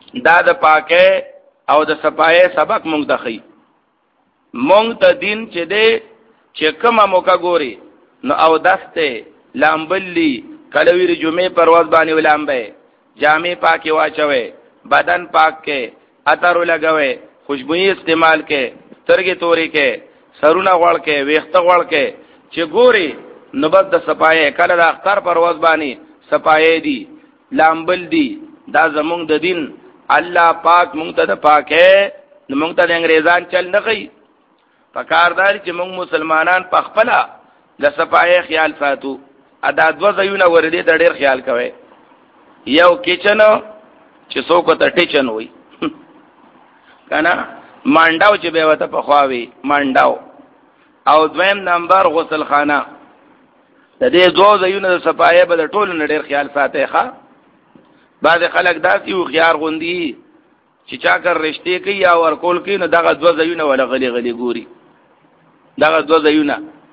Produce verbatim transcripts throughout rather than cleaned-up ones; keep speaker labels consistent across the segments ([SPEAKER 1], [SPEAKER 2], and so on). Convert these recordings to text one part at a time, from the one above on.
[SPEAKER 1] دا د پاکه او د صفای سبق مونږ ته خي مونږ ته دین چې دی چې کومه موکا ګوري نو او دسته لامبلی کلویر جمعه پرواز باندې ولامبه جامع پاکي واچوي بدن پاک کې عطر لګوي خوشبوئی استعمال کې سترګې توري کې سرونه غوړ کې ویخته غوړ کې چې ګوري نو بد د صفای کله د اختر پرواز باندې صفای دی لامبل دی دا زمونږ د دین الله پاک مونږ ته د پاکه نو مونږ ته د انګريزان چل نه کوي پکاردار چې مونږ مسلمانان په خپل د صفای خیال ساتو ادا دو ځایونه وردی ته ډیر خیال کوي یو کچن چې څوک ته ټیچن وي کنه مانډاو چې به وته په خواوي مانډاو او دویم نمبر غسل خانه د دې دوه ځایونه د صفای په ټولو نه ډیر خیال ساتي ښا بعض خلک داسې یو خيار غوندي چې چا کر رشتې کوي یا ورکول کوي نو دغه دوه ځایونه ولا غلي غلي ګوري دغه دوه ځایونه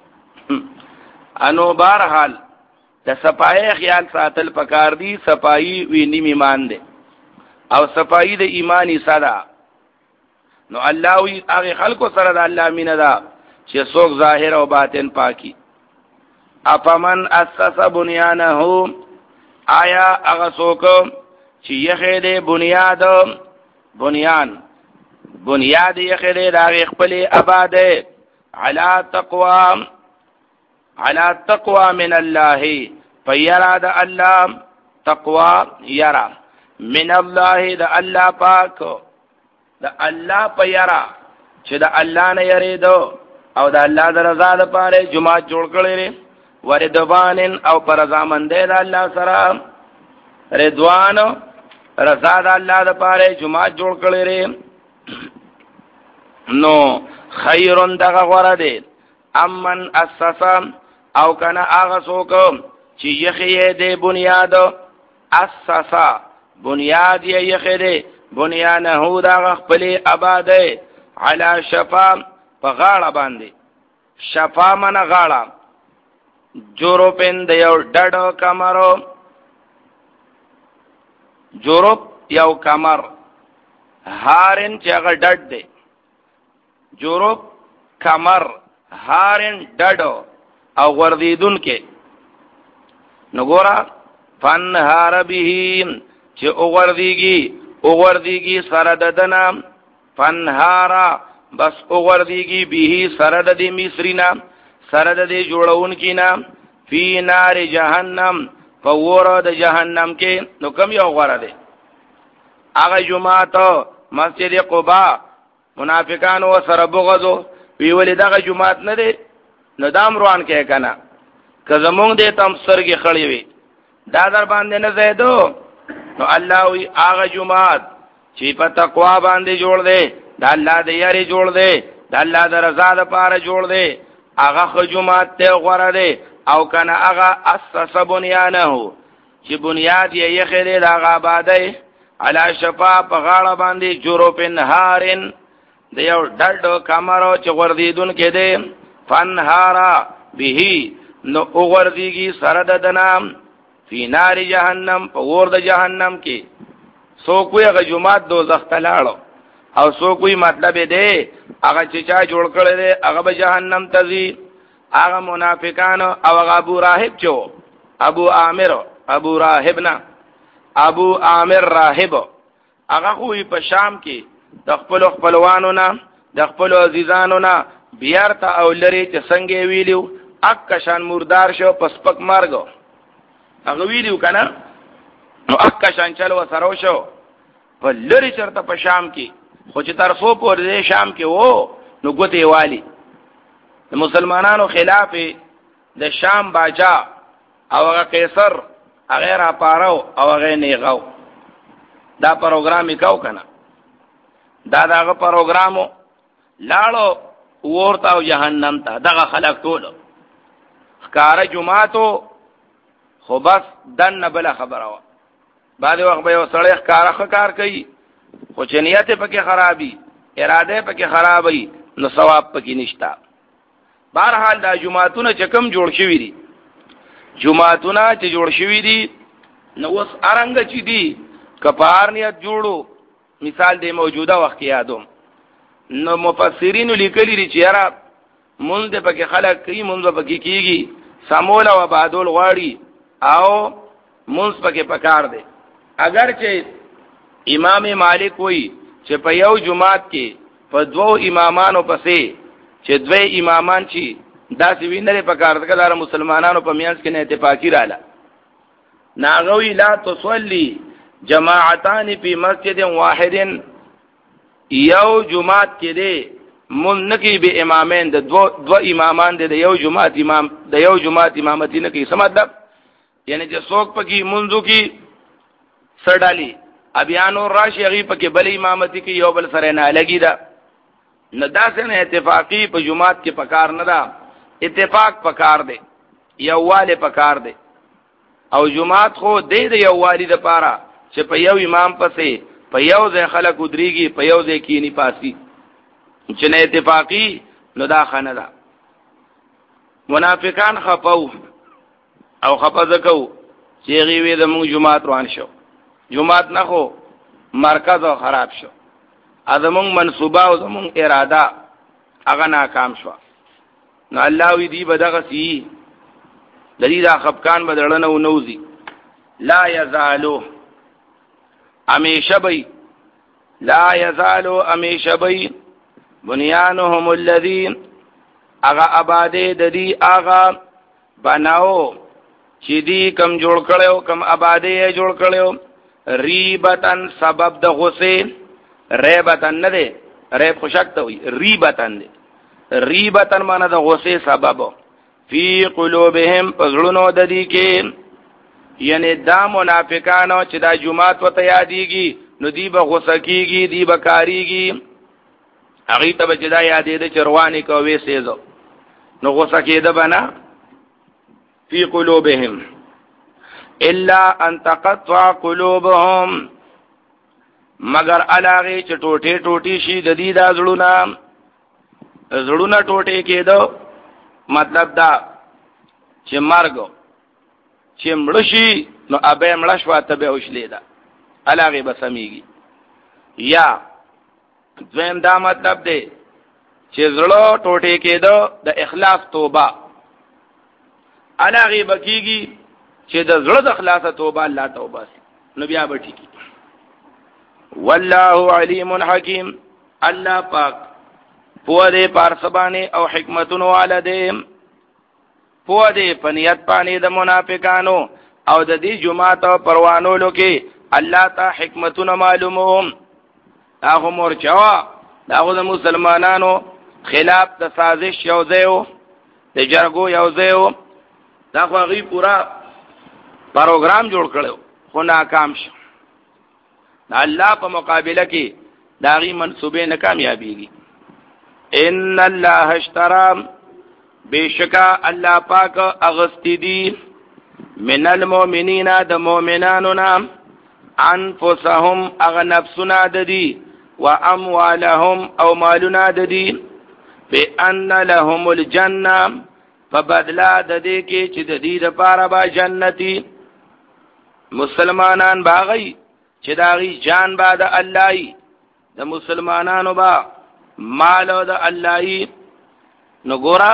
[SPEAKER 1] انو بهرحال د صفای خیال ساتل پکار دي صفای ویني ایمان دي او صفای د ایمانی صدا نو الله وی هغه خلکو سره د الله مینه ده چې څوک ظاهر او باطن پاکي اپمن اسس بنیانه آیا هغه څوک چې یخې دې بنیاد بنیان بنیاد یخې دې د خپل آباده علی تقوا علی تقوا من الله فیرا د الله تقوا یرا من الله د الله پاک د الله پیرا چې د الله نه یریدو او د الله د رضا لپاره جمعه جوړ کړی وردوان او پرزامنده د الله سره رضوان رضا د الله لپاره جمعه جوړ کړی نو خیرون دغه غره دی امن اساسا او کنه هغه څوک چې یخې دې بنیاد اساسا بنیاد یې یخې دې بنیانه دا خپل آباده علی شفا په غاړه باندې شفا من غاړه جوروپن د یو ډډ کمرو جوروپ یو کمر هارن چې هغه ډډ دی جوروپ کمر هارن ډډ او وردیدون کې نګورا فن هار به چې اوغردیږي اوغردیږي سره ددنا فن هارا بس اوغردیږي به سره د دې مصرینا سره د دې جوړون کینا فی نار جهنم فور د جهنم کې نو کم یو غره ده هغه جمعات مسجد قباء منافقانو سره بغضو وی ولې دغه جمعات نه ده نو دام روان کې کنه که زمونږ دې تم سرګي خړې وي دا در باندې نه زیدو نو الله وی هغه جمعات چې په تقوا باندې جوړ دے دا الله دې یاري جوړ دے دا الله د رضا لپاره جوړ دے هغه خجومات ته غوړه دے او کنه هغه اساس بنیانه چې بنیاد یې یخې د هغه آباده علی شفا په غاړه باندې جوروپن هارن د یو ډډ کمرو چې غردیدون کې دے فنهارا به نو وګردیږي سره د دنام فی نار جهنم په ور د جهنم کې سو کوی هغه جمعات دوزخ ته لاړو او سو کوی مطلب دی هغه چې چا جوړ کړی دی هغه به جهنم ته ځي هغه منافقان او هغه ابو راهب چو ابو عامر ابو راهب نه ابو عامر راهب هغه خو په شام کې د خپل خپلوانو نه د خپل عزیزانو نه بیارته او لري چې څنګه ویلو اک شان مردار شو پسپک مارګو هغه ویلو کنه نو اک شان چلو سره شو په لری چرته په شام کې خو چې تر څو پورې شام کې وو نو ګوتې والی د مسلمانانو خلاف د شام باجا او هغه قیصر هغه را پارو او هغه نیغاو دا پروګرام وکاو کنه دا داغه پروګرامو لاړو ورته او جهنم ته دغه خلق ټول ښکارا جمعاتو خو بس دن بل خبره وا بعد وخت به وسړی ښکارا ښکار کوي خو چې نیت پکې خرابي اراده پکې خرابي نو ثواب پکې نشتا بهرحال دا جمعاتونه چې کم جوړ شوی دي جمعاتونه چې جوړ شوی دي نو اوس ارنګ چې دي کپار نیت جوړو مثال دی موجوده وخت یادوم نو مفسرین لیکلی دي چې یاره مونږ د پکې خلک کوي مونږ پکې کیږي سمول او بعدول غواړي او مونږ پکې پکار دی. اگر چې امام مالک وایي چې په یو جمعات کې په دوو امامانو پسې چې دوی امامان چی داسې وینره پکار ده کله مسلمانانو په میانس کې نه اتفاقی رااله ناغوی لا تصلي جماعتان فی مسجد واحد یو جمعات کې دی مون نکی به امامین د دو دو امامان دی د یو جمعات امام د یو جمعات امامتی نه کوي سمادب یعنی چې څوک پکې منځو کې سړالی ابيانو راشي غي پکې بل امامتی کې یو بل سره نه لګی دا نه داسې نه اتفاقی په جمعات کې پکار نه دا اتفاق پکار دی یواله پکار دی او جمعات خو دې د یووالي د پاره چې په یو امام پسې په یو ځای خلک ودرېږي په یو ځای کې نه پاسي چې نه اتفاقی نو دا خنه ده. منافقان خپاو او خپزکو چې غوي د موږ جمعات روان شو جمعات نه خو مرکز او خراب شو ازمون منصوبه او زمون اراده هغه ناکام شو نو الله وی دی بدغه سی دلی دا خفقان بدلنه او نوزی لا یزالو امیشه بی لا یزالو امیشه بی بنیانهم الذین اغا عباده ددی اغا بناو چې دی کم جوړ کړو کم عباده جوړ کړو ریبتن سبب د غصه ریبتن نه دی ریب خوشک ته وي ریبتن دی ریبتن معنی د غصه سبب فی قلوبهم پزړونو د دې کې یعنی دا منافقانو چې دا جمعات وته یادېږي نو دی به غصه کیږي دی به کاریږي هغه ته به دا یادې د چروانی کوي سيزو نو غصه کېده بنا فی قلوبهم الا ان تقطع قلوبهم مگر علاغه چې ټوټه ټوټي شي د دې د زړونو زړونو ټوټه کېدو مطلب دا چې مرګ چې مړشي نو ابه مړ شو ته به وشلې دا علاغه بسمیږي یا دویم دا مطلب دی چې زړه ټوټه کېدو د اخلاص توبه علاغه بکیږي چې د زړه د اخلاص توبه الله توبه نو بیا به ټیکی والله علیم حکیم الله پاک پوه دې پارسبانه او حکمتونو والده پوه دې پنیت پانی د منافقانو او د دې جماعت او پروانولو کې الله ته حکمتونه معلوموم هغه مورچوا داغه د مسلمانانو خلاف د سازش یو ځایو د جرګو یو ځایو دا خو غي پورا پروګرام جوړ کړو خو ناکام شو الله په مقابله کې داغي منسوبه ناکامیابیږي ان الله اشترى بشکا الله پاک اغستی دی من المؤمنین د مؤمنانو نام انفسهم اغ نفسنا ددی و اموالهم او مالنا ددی بان لهم الجنه فبدلا ددی کې چې د دې لپاره با جنتی مسلمانان باغی چې داغي جان با د الله د مسلمانانو با مال د الله نو ګورا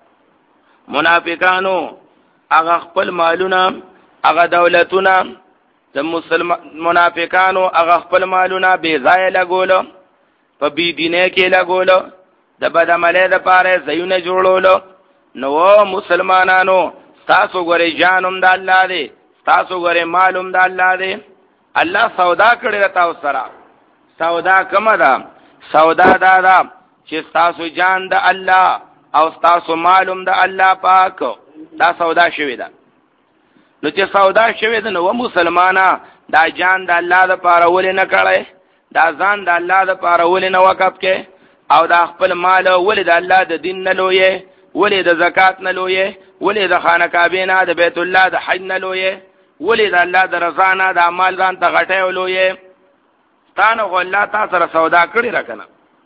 [SPEAKER 1] منافقانو هغه خپل مالونه هغه دولتونه د مسلمان منافقانو هغه خپل مالونه بے ځای لګولو په بی دینه کې لګولو د بدعمله د پاره زيونه جوړولو نو مسلمانانو تاسو غره جانم د الله دی تاسو غره مالوم د الله دی الله سودا کړی راته سره سودا کومه ده سودا دا دا چې تاسو جان د الله او تاسو معلوم د الله پاک دا سودا شوی ده نو چې سودا شوی ده نو مسلمانا دا جان د الله د پاره ولې نه کړي دا ځان د الله د پاره ولې نه وقف کې او دا خپل مال ولې د الله د دین نه لوی ولې د زکات نه لوی ولې د خانه کعبه نه د بیت الله د حج نه لوی ولې د الله د رضا نه د اعمال ځان ته غټه ولوي تانو الله تاسو سره سودا کړی راکنه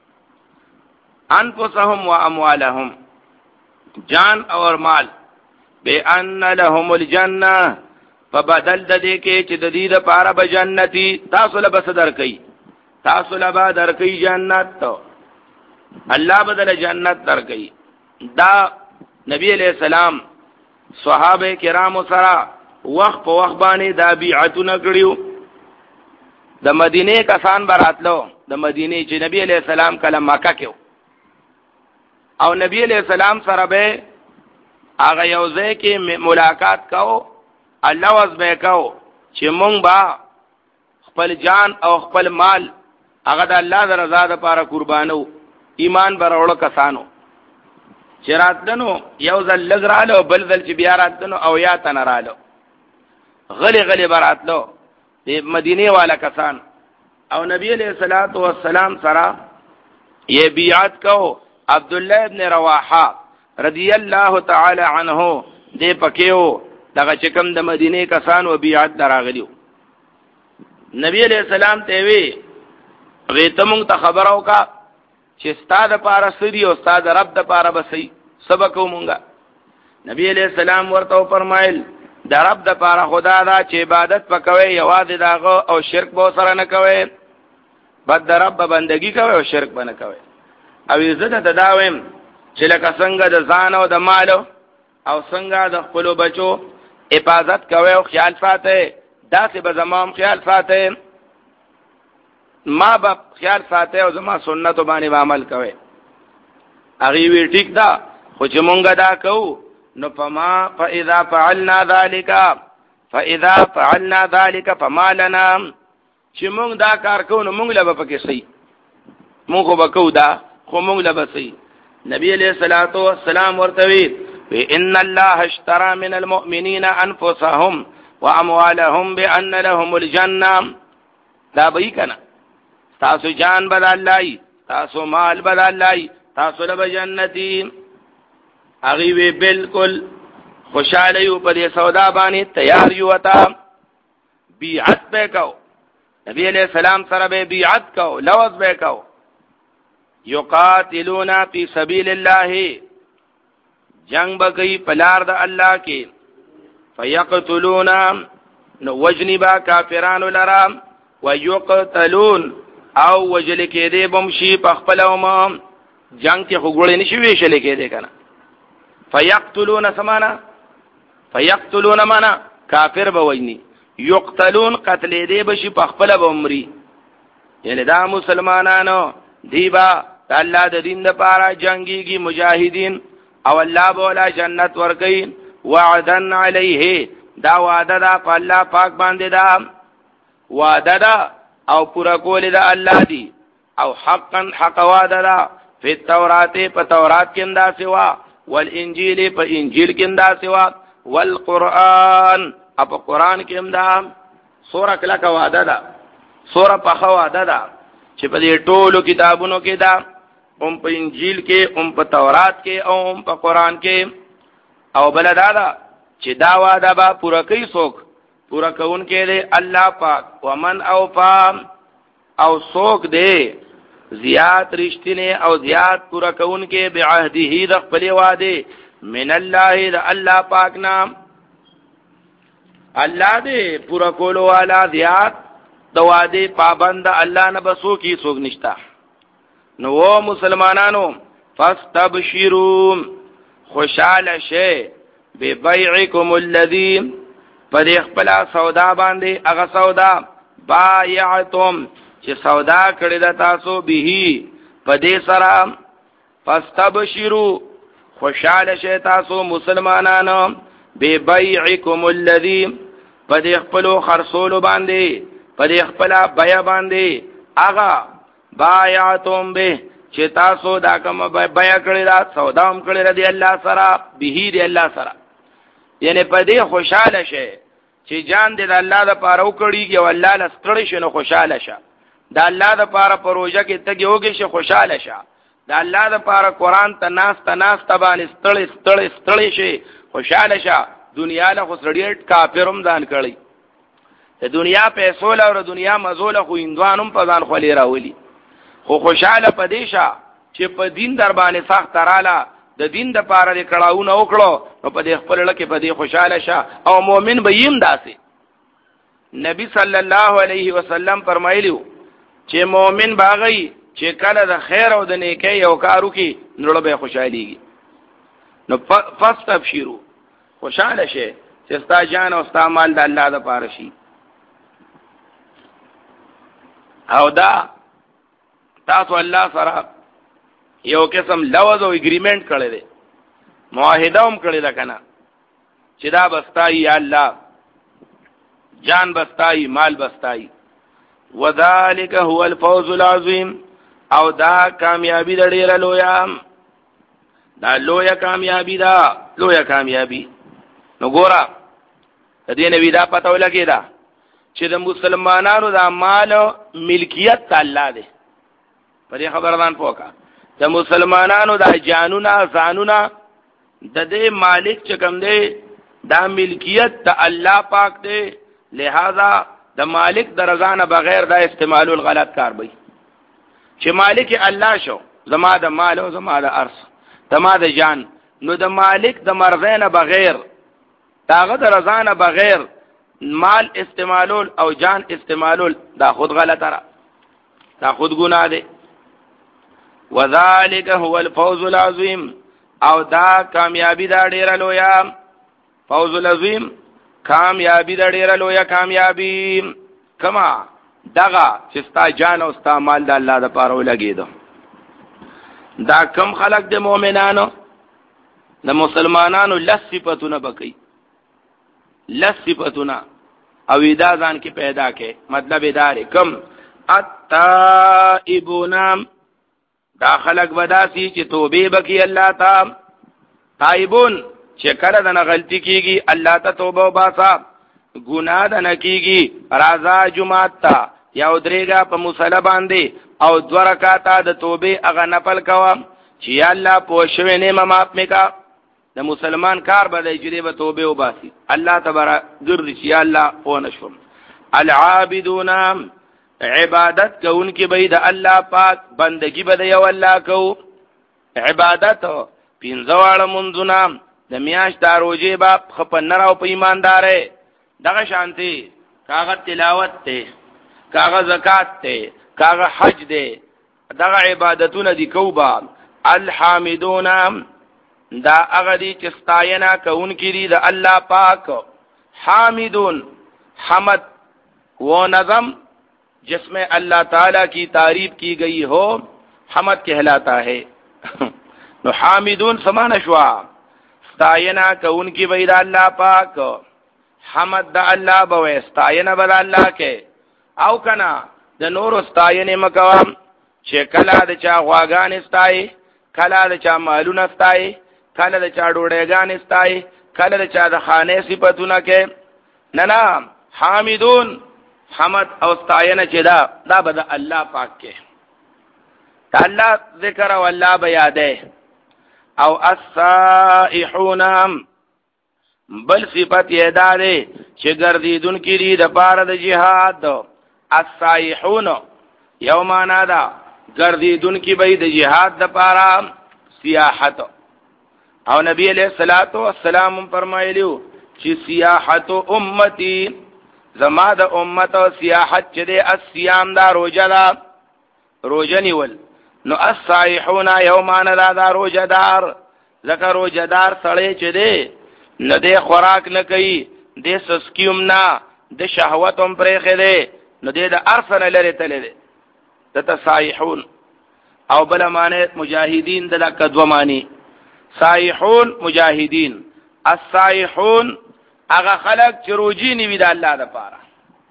[SPEAKER 1] انفسهم و اموالهم جان اور مال بان لهم الجنه فبدل د دې کې چې د دې لپاره به جنتی تاسو له بس درکې تاسو لبا درکې جنت الله بدل جنت درکې. دا نبی علیہ السلام صحابه کرام سره وخت په وخت باندې دا بیعتونه کړیو. د مدینه کسان براتلو، د مدینه چې نبی علیہ السلام کله مکه کې او نبی علیہ السلام سره به هغه یو ځای کې ملاقات کاو، الله واز به کاو چې مونږ با خپل جان او خپل مال هغه د الله د رضا لپاره قربانو. ایمان برولو کسانو چې راتلنو یو ځل لګرالو، بل ځل چې بیا راتلنو او یا تنرالو، غلی غلی براتلو د مدینه والا کسان. او نبی علیہ الصلوۃ والسلام سره یہ بیعت کو عبد الله ابن رواحه رضی الله تعالی عنه دې پکېو دغه چکم د مدینه کسان و بیعت دراغلیو. نبی علیہ السلام ته وی غیتمون ته خبرو کا چې استاد پارا سری او استاد رب د پارا بسې سبق ومونګه. نبی علیہ السلام ورته فرمایل د رب د پاره خدا دا چې عبادت پکوي یوازې داغه او شرک به سره نه کوي، بد د رب بندگی کوي او شرک به نه کوي. او عزت ته داویم چې لکه څنګه د ځان او د مال او څنګه د خپل بچو حفاظت کوي او خیال ساتي، داسې به زمام خیال ساتي، ما به خیال ساتي او زما سنت باندې عمل کوي. هغه وی ټیک دا خو چې مونږه دا کوو نو فما فاذا فعلنا ذلك فاذا فعلنا ذلك فما لنا، چې مونږ دا کار کوو نو مونږ له پکې صحیح مونږ به کوو دا خو مونږ له صحیح. نبی علیہ الصلوۃ والسلام ورته وی ان الله اشترى من المؤمنين انفسهم واموالهم بان لهم الجنه. دا به کنا تاسو جان بدل لای، تاسو مال بدل لای، تاسو له جنتی. هغه وی بالکل خوشاله یو په دې سودا باندې تیار یو وتا بیعت به کو. نبی علیہ السلام سره به بیعت کو، لوز به کو. یقاتلون فی سبیل الله، جنگ بگئی پلار د الله کې. فیقتلون، نو وجنی با کافرانو لرا. ویقتلون، او وجل کې دې بمشي په خپل اوم جنگ کې خګړې نشي ویشل کې دې کنه. فیقتلون سمانا فیقتلون معنا کافر به وجنی، یقتلون قتل دې بشي په خپل بمري. یعنی دا مسلمانانو دیبا الله د دین لپاره جنگيږي مجاهدین او الله بولا جنت ورکړي. وعدن علیه، دا وعده دا په الله پاک باندې دا وعده دا او پورا کول دا الله دی. او حقا حق وعده دا په تورات په تورات کې انده سوا، والانجیل په انجیل کې انده سوا، والقران په قران کې انده. سوره کله کا وعده دا، سوره په وعده دا چې په دې ټولو کتابونو کې دا، هم په انجیل کې، هم په تورات کې، او هم په قران کې. او بل دا دا چې دا وعده به پوره کوي څوک؟ پوره کوون کې دی الله پاک. ومن اوفا، او څوک دی زیات رښتینه او زیات پوره کوون کې بعهده د خپل وعده من الله، د الله پاک نام. الله دې پوره کولو والا زیات د وعده پابند الله نه بسو کی څوک نشتا. نو و مسلمانانو فاستبشروا، خوشاله شئ ببيعكم الذي، پر خپل سودا باندې هغه سودا بایعتم چې سودا کړی د تاسو به په دې سره. فاستبشروا، خوشاله شئ تاسو مسلمانانو ببيعكم الذي، پر خپل خرصول باندې په خپل بیا باندې هغه بایعتم به چې تاسو دا کوم بیا کړی دا سودا هم کړی دی الله سره، به دی الله سره. یعنی په دې خوشاله شئ چې جان دې د الله د پاره وکړي او الله لستړی شنو خوشاله شه. د الله د پاره پروژه کې ته یوګې شه خوشاله شه. د الله د پاره قران ته ناس ته ناس ته باندې ستړی ستړی ستړی شي خوشاله شه. دنیا له خسړیټ کافرم ځان کړی، د دنیا پیسو له او دنیا مزول خو هندوانم په ځان خولي راولي. خو خوشاله پدې شه چې په دین در باندې سخت رااله، د دین د پاره د کړهونه وکړو نو په دې خپل لکه په دې خوشاله شه. او مؤمن به یم داسې. نبی صلی الله علیه وسلم فرمایلیو چې مؤمن باغی چې کله د خیر او د نیکی یو کارو کې نړۍ به خوشاليږي. نو فاستبشروا خوشاله شي چې ستا جان او ستا مال د الله د پاره شي. او دا تاسو الله سره یو قسم لوز او اګریمنٹ کړی دی، معاهده هم کړی ده کنه چې دا بستای یا الله جان بستای مال بستای. وذالک هو الفوز العظیم او دا کامیابی د ډیره لویا، دا لویا کامیابی دا لویا کامیابی. نو ګورا د دې نوی دا پته ولګی دا چې د مسلمانانو د مال ملکیت الله دی. په دې خبردان پوکا د مسلمانانو د جانونه ځانونه د دې مالک چې کوم دی دا ملکیت د الله پاک دی. لہذا د مالک د رضا نه بغیر دا استعمالول غلط کار وي. چې مالک الله شو زما د مال او زما د ارث زما د جان، نو د مالک د مرضی نه بغیر داغه د رضا نه بغیر مال استعمالول او جان استعمالول دا خود غلطه را، دا خود ګناه دی. وذالک هو الفوز العظیم او دا کامیابی دا ډیره لویا. فوز العظیم کامیابی دا ډیره لویا کامیابی. کما دغه چې ستا جان او ستا مال د الله د پاره ولګیدو. دا کم خلق د مؤمنانو د مسلمانانو لس صفاتونه بکی، لس صفاتونه او ادا ځان کې پیدا کې. مطلب ادارې کم التائبون دا خلق بداسي چې توبه بکی الله تا. تائبون چې کله دنه غلطی کیږي الله ته توبه وباسا، ګناه دنه کیږي راځه جمعه تا یا درېګه په مصلی باندې او دو رکعاته د توبه هغه نفل کوا چې یا الله پوښوي نه معاف میکا. د مسلمان کار به جری به توبه وباسي الله تبارک ګرځي چې یا الله او نشم. العابدون عبادت کوونکی به د الله پاک بندگی به یو الله کو. عبادت پینځواړه منځونه د میاش داروجه با خپنر او په ایماندارې دغه شانتي کاغه تلاوت ته کاغه زکات ته کاغه حج ده دغه عبادتونه دي کوبا. الحامدون دا هغه دي چې ستاینه کوونکي دي د الله پاک. حامدون حمد وہ نظم جس میں اللہ تعالی کی تعریف کی گئی ہو حمد کہلاتا ہے. نو حامدون سمانه شوا ستاینا کونکی بید اللہ پاک، حمد دا اللہ بوے ستاینا بد اللہ کے. او کنا د نور ستاینه مکوام چې کلا د چا غواګان استای، کلا د چا مالونه استای، کلا د چا ډوډېګان استای، کلا د چا د خانه صفاتونه کې. نه نه حامدون حمد او ستاینه چې دا دا بد الله پاک کې. الله ذکر او الله بیاده. او السائحون بل صفت یې دا ده چې ګرځیدون کړي د پاره د جهاد. السائحون یو معنا دا ګرځیدون کی به د جهاد د پاره سیاحت. او نبی علیہ الصلوۃ والسلام فرمایلیو چې سیاحت امتی زما د امت او سیاحت چې د الصيام دا روزه دا روزه نیول. نو السائحون یومان دا دا روزه دار ذکر روزه دار سړی چې دی نه د خوراک نه کوي، د سسکیوم نه د شهوت هم پرې خېده، نو د ارسن لري تل دی د تسائحون. او بل معنی مجاهدین د لکه دو معنی سائحون مجاهدین. السائحون هغه خلق چې روزي نیوي د الله د پاره.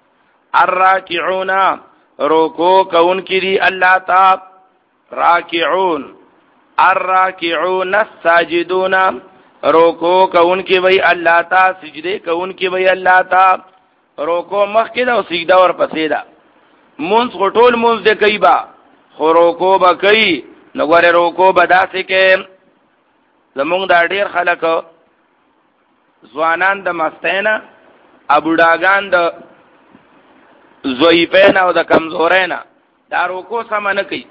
[SPEAKER 1] الراکعون رکوع کون کړي الله تعالی. راکعون الراکعون الساجدون رکوع کون کی وی الله تعالی، سجده کون کی وی الله تعالی. رکوع مخکې دا او سجده ورپسې ده. مونږ غټول مونږ دې کوي با خو رکوع به کوي. نو ګوره رکوع به داسې کې زمونږ دا ډېر خلک ځوانان د مستینا ابوډاګان د ضعیفین او د کمزورینا دا رکوع سم نه کوي.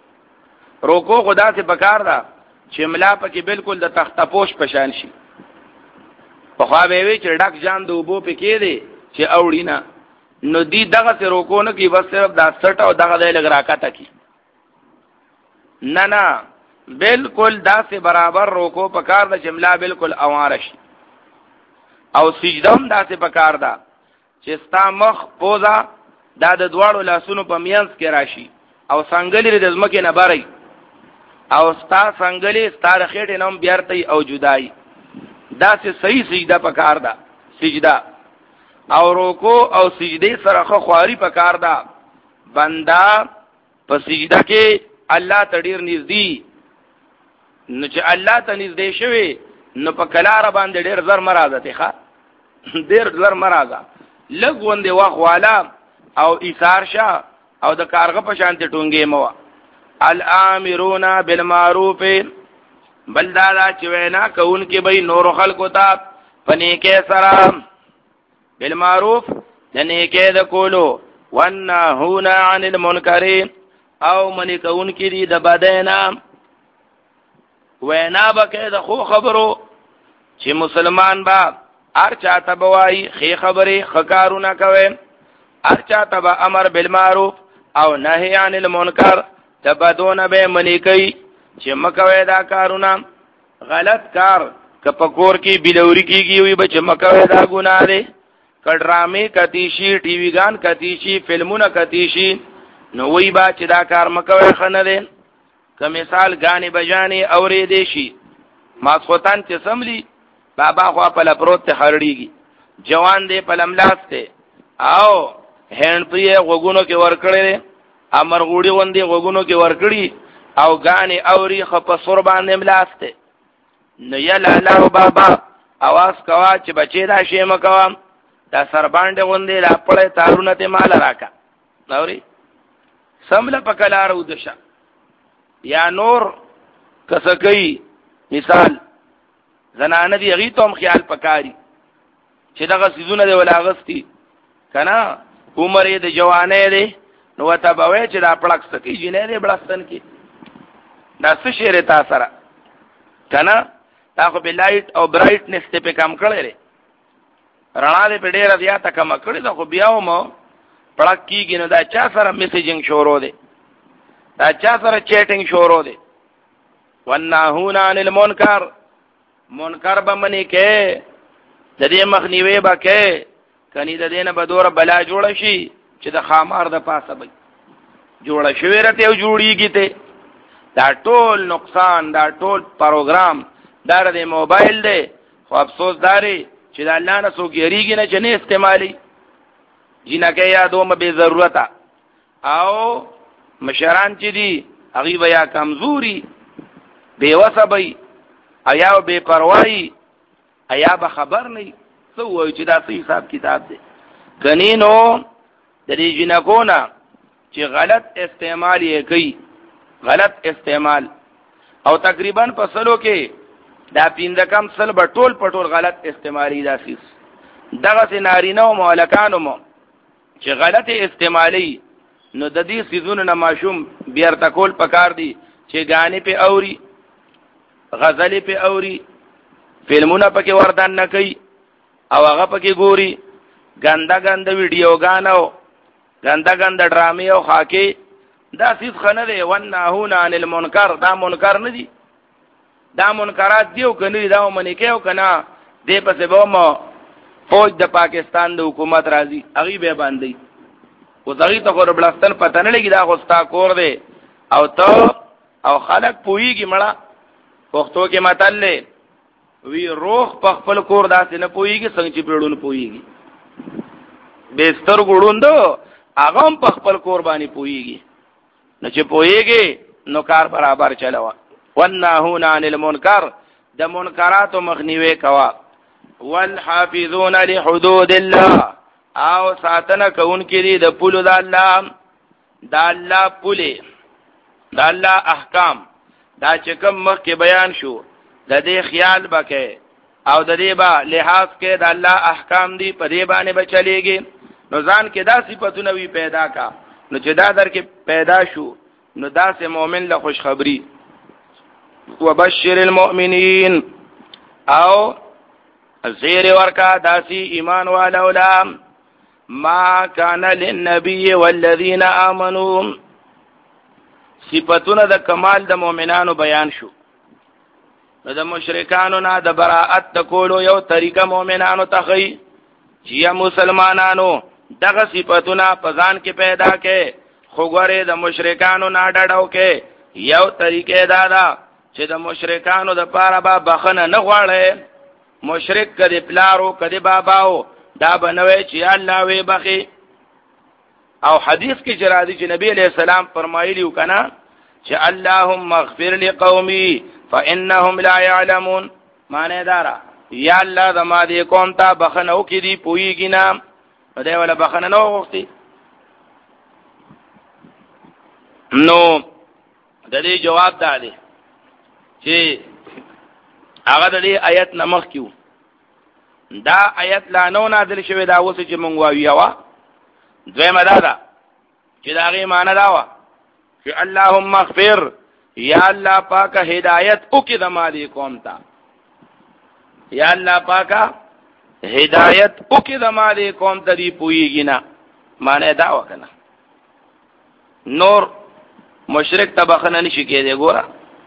[SPEAKER 1] رکوع خدا سے بکار دا چې ملا پکې بالکل د تختپوش پشان شي. په خوا به وی چې ډک جان د وبو پکې دی چې اوړینا نو دی دغه سره رکوع نه کی، بس صرف دا سټ او دغه د لګ راکاته کی. نه نه بالکل دا سه برابر رکوع پکار د جمله بالکل اوارش او سجده هم دا سه پکار دا چې ستا مخ پوزا دا د دواړو لاسونو په میانس کې راشي او څنګهلی د ځمکې نه باري او ستا څنګهلی ستاره خېټه نوم بیارتي او جدای دا سه صحیح سجده پکار دا سجده او رکوع او سجده سره خو خواري پکار دا بندا په سجده کې الله تډیر نږدې نو چې الله ته نږدې شوی نو په کلار باندې ډیر زر مرزه ته ښه ډیر زر مرزه لګوندې واخوالا او ایثار شه او د کارغه په شانته ټونګې مو الامرون بالمعروف بلدادا چې وینا کون کې به نور خلقو ته پني کې سره بالمعروف یعنی کې د کولو والنهون عن المنکر او منی کون کې دی د بدینا وینا بکې د خو خبرو چې مسلمان با هر چاته بوای خې خبرې خکارونه کوي هر چاته به امر بالمعروف او نهی عن المنکر تبدون به منی کوي چې مکوي دا کارونه غلط کار کپکور کې بلوري کیږي وي بچ مکوي دا ګناه دی کډرامې کتیشي ټي وی ګان کتیشي فلمونه کتیشي نو وی با چې دا کار مکوي خنه دی که مثال غانې بجانې اورې دی شي ماسخوتان چې سملی بابا خو په لپروت ته خړړيږي جوان دی په لملاس ته او هند پری غوګونو کې ورکړې امر غوړي وندي غوګونو کې ورکړي او غانې اوري خپ سر باندې ملاس ته نو یلا الله بابا आवाज کوا چې بچی دا شی مکوا دا سر باندې وندي لا پړې تارونه ته مال راکا نوري سمله پکلار ودشه یا نور کسکی مثال زنانه دی غی ته هم خیال پکاري چې دغه سيزونه دی ولاغستی کنه عمر یې د جوانه دی نو ته به چې دا پړک سکی جنې دی بلستان کې دا څه شعر تا سره کنه تا خو به لایټ او برایټنس ته په کم کړی لري رڼا دې په ډیره زیاته کم کړی دا خو بیا مو پړک کیږي نو دا چا سره میسیجینګ شروع دی دا چا سره چیټینګ شروع دی والنهون عن المنکر منکر بمنی کې د دې مخنیوي بکې کني د دینه به دور بلا جوړ شي چې د خامار د پاسه به جوړ شوی رته او جوړیږي ته دا ټول نقصان دا ټول پروګرام دا د موبایل دی خو افسوس داري چې د الله نه څوک یریږي نه چې نه استعمالي جنکه یادوم به ضرورت او مشران چې دي هغه بیا کمزوري بے وسبي ایا بے پروايي ایا به خبر نه څه وایي چې دا څه حساب کتاب دی کنينو د دې جنکو نه چې غلط استعمال یې کوي غلط استعمال او تقریبا په سلو کې دا پیند کم سل بټول پټول غلط استعمالي داسیس دغه سينارینو او مولکانو مو چې غلط استعمالي نو د دې سيزونو نه ماشوم بیرته کول پکار دي چې غانې په اوري غزلې په اوري فلمونه پکې وردان نه کوي او هغه پکې ګوري ګندا ګندا ویډیو غانو ګندا ګندا ډرامې او خاکي دا سیس خنه دی ونهون عن المنکر دا منکر نه دي دا منکرات دیو کني دا منی کېو کنه دې پسې به مو فوج د پاکستان د حکومت راځي هغه به باندې او دغه ته خور بلستان پته نه لګي دا غوستا کور دی او ته او خلق پويږي مړه پښتو کې متل وی روح په خپل کور داسې نه پويږي څنګه چې پیړون پويږي بستر ګړوندو هغه هم په خپل کور باندې پويږي نو چې پويږي نو کار برابر چلاوه والنهون عن المنکر د منکرات مخنیوي کوا والحافظون لحدود الله او ساتنه کون کړي د پلو د الله د الله پلي د الله احکام دا چې کوم مخکې بیان شو د دې خیال بکې او د دې با لحاظ کې د الله احکام دی په دې باندې بچلېږي نو ځان کې دا صفاتونه وی پیدا کا نو چې دا در کې پیدا شو نو دا سه مؤمن له خوشخبری وبشر المؤمنین او زیر ورکا داسی ایمان والا علام ما کان للنبی والذین آمنوا صفاتونه د کمال د مؤمنانو بیان شو. نو د مشرکانو نه د براءت د کولو یو طریقه مؤمنانو ته خي چې یا مسلمانانو دغه صفاتونه په ځان کې پیدا کې خو ګوره د مشرکانو نه ډډاو کې یو طریقې دا ده چې د مشرکانو د پاره به بخنه نه غواړي. مشرک کدی پلارو کدی باباو دا بنوي چې الله وی بخي. او حدیث کې چې راځي چې نبی علیہ السلام فرمایلی وکنا چې اللهم اغفر لقومي فانهم لا يعلمون. معنی دارا یا الله زما دې قوم ته بخنه وکړي دی پويږي نه دا ولا بخنه نه وغوښتي. نو د دې جواب دا دی چې هغه د دې آیت نمخ کیو دا آیت لا نو نازل شوی دا اوس چې مونږ وایو وا دویمه دا ده چې دا غي معنی دا وا چې اللهم اغفر یا الله پاک هدایت او کې د مالی قوم ته یا الله پاک هدایت او کې د مالی قوم ته دی پويږي نه معنی دا وکنه. نور مشرک تبخنه نشي کېږي ګوره.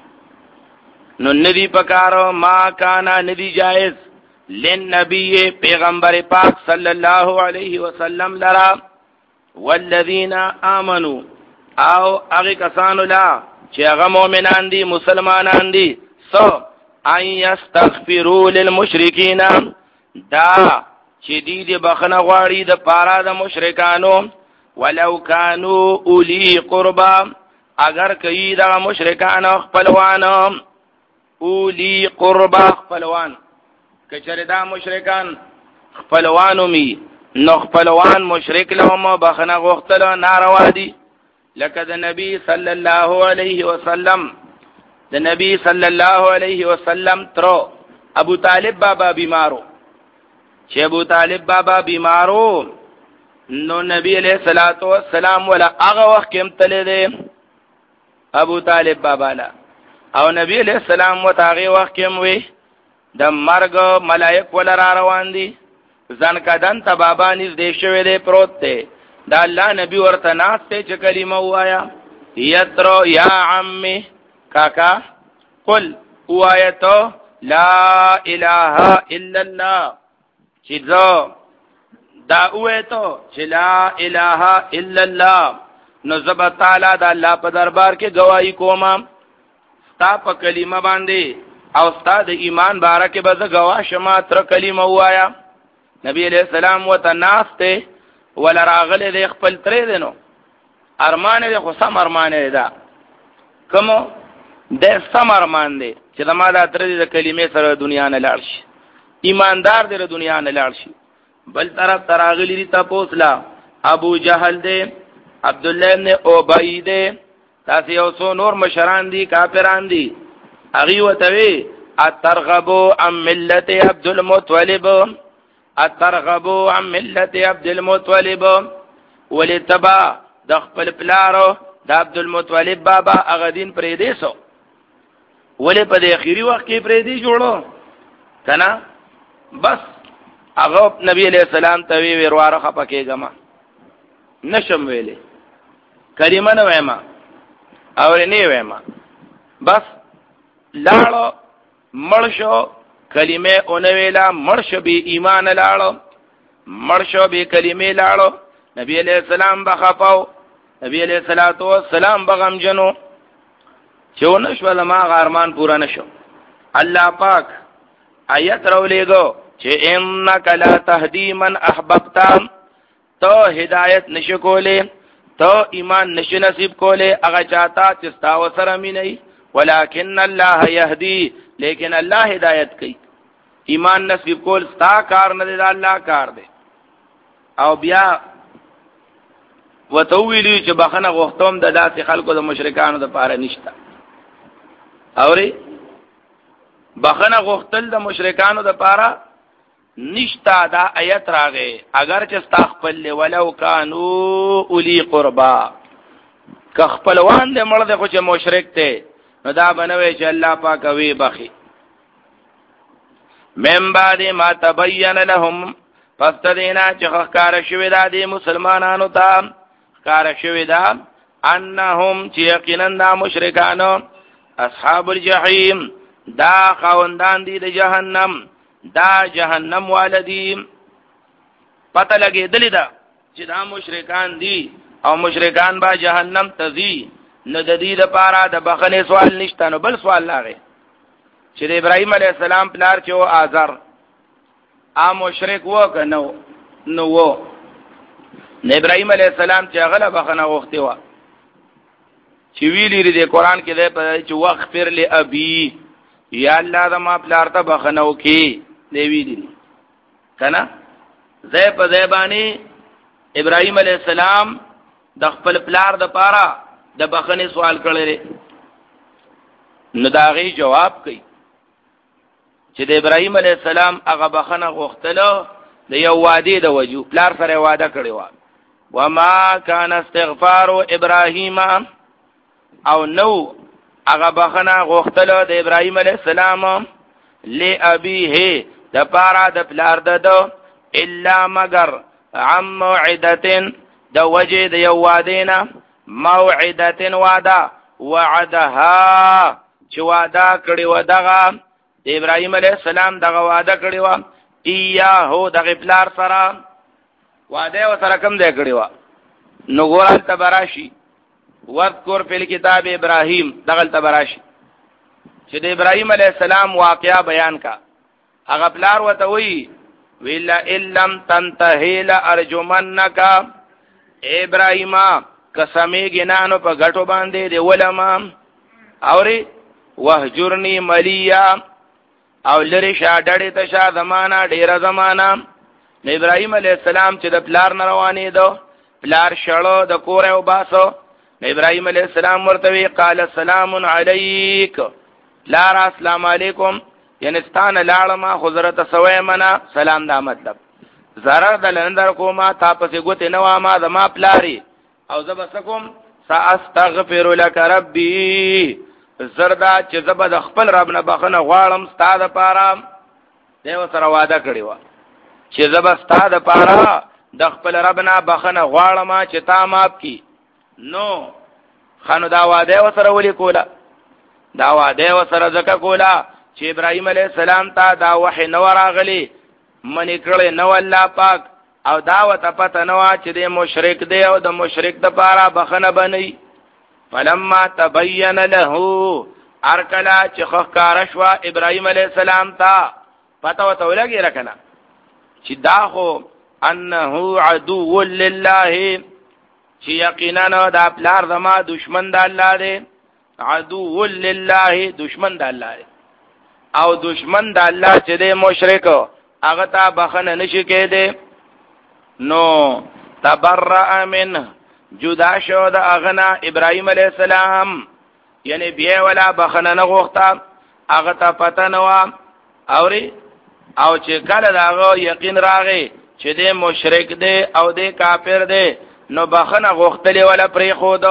[SPEAKER 1] نو ندی پکارو ما کانا ندی جائز للنبی پیغمبر پاک صلی الله علیه وسلم لرا والذین آمنوا او هغه کسانو لا چې هغه مؤمنان دي مسلمانان دي سو ان یستغفروا للمشرکین دا چې دې د بخنه غواړي د پارا د مشرکانو ولو کانوا اولی قربا اگر کوي دا مشرکان خپلوان اولی قربا خپلوان کچره دا مشرکان خپلوانو می نو خپلوان مشرک لهم بخنه غختل ناروا دي. لکه د نبی صلی الله علیه وسلم د نبی صلی الله علیه وسلم تر ابو طالب بابا بیمارو چې ابو طالب بابا بیمارو نو نبی علیہ الصلوۃ والسلام ولا هغه وخت کې متل دي ابو طالب بابا لا او نبی علیہ السلام و تاغي وخت کې وي د مرګ ملائک ول را روان دي ځان کدن ته بابا نږدې شوی دی پروت دی. دا الله نبی ورته ناشته چې کلمه وایا یترو یا عمي کاکا قل وایتو لا اله الا الله چې دا وایتو چې لا اله الا الله نو زب تعالی دا الله په دربار کې گواہی کوم ستا په کلمه باندې او ستا د ایمان بارکه به گواه شمه تر کلمه وایا. نبی علیہ السلام وتناسته ولا راغله د خپل ترې دینو ارمان دې خو سم ارمان دی دا کوم د سم ارمان دی چې د مالا ترې د کلمې سره دنیا نه لاړ شي ایماندار دې د دنیا نه لاړ شي. بل طرف تراغلی دي تاسو لا ابو جهل دې عبد الله ابن ابی دې تاسو یو څو نور مشران دي کافران دي اغي وتوي اترغبوا عن ملت عبد المطلب اترغبوا عن ملت عبد المطلب ولتبا د خپل پلارو د عبد المطلب بابا هغه دین پرې دی سو ولې په د اخیری وخت کې پرې دی جوړو کنه بس هغه نبی علیہ السلام ته وی ورواره خپکهګما نشم ویلې کریمه نه وایم او نه وایم بس لاړو مرشو کلمه اونویلا مرشو بی ایمان لاړو مرشو بی کلمه لاړو نبی علیہ السلام بخپاو نبی علیہ الصلوۃ والسلام بغم جنو چو نشو لما غارمان پورا نشو. الله پاک آیت راولېګو چې انک لا تهدی من احببت تو هدایت نشو کولې تو ایمان نشو نصیب کولې هغه چاته چې تاسو سره مینې ولکن الله يهدي لیکن الله هدایت کوي. ایمان نصیب کول ستا کار نه دی الله کار دی. او بیا وتویلی چې بخنه غوښتم د داسې خلکو د مشرکانو د پاره نشته اوري بخنه غوښتل د مشرکانو د پاره نشتا دا آیت راغې اگر چې استغفل ولو کانوا اولی قربا که خپلوان دې مړ دې خو چې مشرک ته نو دا بنوي چې الله پاک وی بخي من بعد ما تبين لهم فاستدینا چې ښکار شوی دا دی مسلمانانو ته ښکار شوی دا انهم چې یقینا دا مشرکانو اصحاب الجحیم دا خاوندان دي د جهنم دا جهنم والدی پته لګېدلې ده چې دا مشرکان دي او مشرکان با جهنم تزي نه د دې لپاره د بخنه سوال نشته. نو بل سوال لاغې چې د ابراهيم عليه السلام پلار چې او آزر ا مشرک و کنو نو و نه ابراهيم عليه السلام چې غله بخنه غوښتي و چې ویلې لري د قران کې ده په چې واغفر لابي یا الله دا ما پلار ته بخنه وکي دی ویلې کنه زې په زبانی ابراهيم عليه السلام د خپل پلار د پاره د بخنه سوال کړی نو داغي جواب کوي چې د ابراهيم عليه السلام هغه بخنه غوښتلو د یو وادي د وجو پلار سره وعده کړی و وما كان استغفار ابراهيم او نو هغه بخنه غوښتلو د ابراهيم عليه السلام لابيه د پاره د پلار ددو الا مگر عن موعدتن د وجه د یو وادینا موعدتن وعده وعدها چې وعده کړی و دغه د ابراهيم عليه السلام دغه وعده کړی و ایاهو دغه پلار سره وعده و سره کوم ځای کړی و نو ګورل تبراشي واذکر فی الكتاب ابراهیم دغه تبراشي چې د ابراهيم عليه السلام واقعا بیان کا هغه پلار وته وی ویلا الم تنتهی لارجمنک ابراهیم قسمی گنانو په غټو باندې دی ولما اوري وهجرنی ملیا او لری شاډړې ته شا زمانہ ډیره زمانہ ابراهيم عليه السلام چې د پلار نه روانې دو پلار شړو د کور او باسو ابراهيم عليه السلام ورته قال السلام علیک لار السلام علیکم یعنی ستان لاړما حضرت سوی منا سلام دا مطلب zarar د لندر کوما تاسو ګوت نو ما زما پلاری او زبسکم ساستغفر لك ربي زردا چې زب د خپل رب نه بخنه غواړم ستاده پاره دیو سره وعده کړی و چې زب ستاده پاره د خپل رب نه بخنه غواړم چې تا ماپ کی نو خانو دا وعده و سره ولي کولا دا وعده و سره زکه کولا چې ابراهيم عليه السلام ته دا وحي نو راغلي منی کړي نو الله پاک او دعوت پته نو چې د مشرک دی او د مشرک د پاره بخنه بنئ فلما تبين له ارکلا چې خکار شو ابراهيم عليه السلام ته پته وته ولګی رکنه چې دا خو انه عدو لله چې یقینا دا پلار زما دشمن د الله دی عدو لله دشمن د الله دی او دشمن د الله چې د مشرک هغه ته بخنه نشي کېده نو تبرأ منه جدا شو د اغنا ابراهيم عليه السلام یعنی بیا ولا بخنه نه غوښتا هغه ته پته نو اوري او چې کله داغه یقین راغی چې د مشرک دی او د کافر دی نو بخنه غوښتلې ولا پرې خود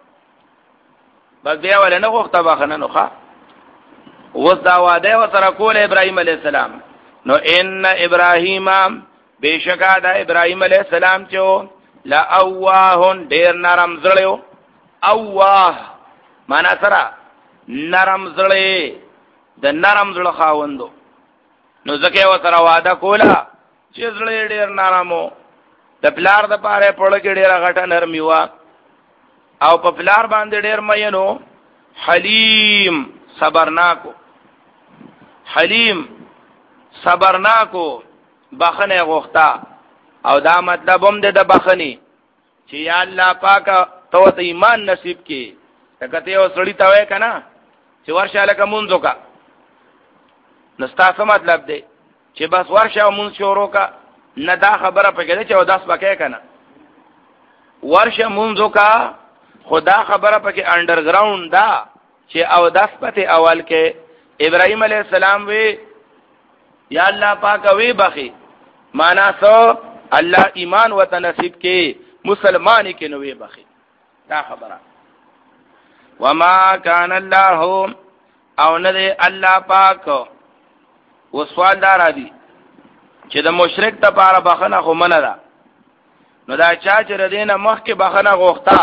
[SPEAKER 1] بس بیا ولا نه غوښتا بخنه نو ښا وځا واده وسره کول ابراهيم عليه السلام نو ان ابراهيم بشکا دا ابراهيم عليه السلام چې لا اواه ډیر نرم زړیو اواه معنا سره نرم زړی د نرم زړه خاوندو نو ځکه و سره واده کولا چې زړی ډیر نرمو د پلار د پاره پړ کې ډیر غټه نرمي وا او په پلار باندې ډیر مینو حلیم صبرناکو حلیم صبرناکو بخنه غوښتا او دا مطلب هم د بخنی چې یا الله پاک تو ته ایمان نصیب کړي کته یو سړی ته وای کنه چې ورشه لکه مونږ کا نستا څه مطلب دی چې بس ورشه مونږ شروع کا نه دا خبره پکې چې وداس پکې کنه ورشه مونږ کا خدا خبره پکې انډرګراوند دا چې او داس پته اول کې ابراهيم عليه السلام وی یا الله پاک وی بخي معنا سو الله ایمان وته نصیب کې مسلمان کې نوې بخي دا خبره وما كان الله او نه الله پاک و سوال دار دي چې د مشرک ته پاره بخنه خو منه ده نو دا چا چې ردینه مخکې بخنه غوښتا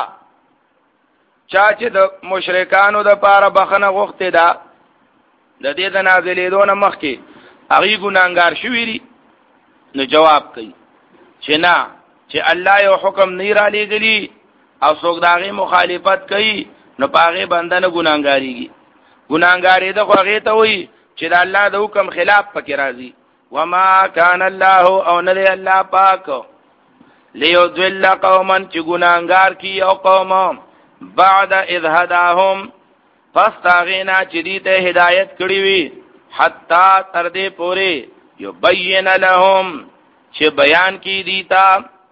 [SPEAKER 1] چا چې د مشرکانو د پاره بخنه غوښته ده د دې د نازلېدو نه مخکې هغه ګناګار شوی دي نو جواب کوي چې نه چې الله یو حکم نه را لېږلی او څوک داغه مخالفت کوي نو پاغه بندنه ګناګاریږي ګناګاری د خوغه ته وي چې د الله د حکم خلاف پکې راځي وما كان الله او نه الله پاک ليضل قوما چې ګناګار کی او قوم بعد اذ هداهم فاستغینا چې دې ته هدایت کړی وي حتا تر دې پوره یبین لهم چې بیان کی دیتا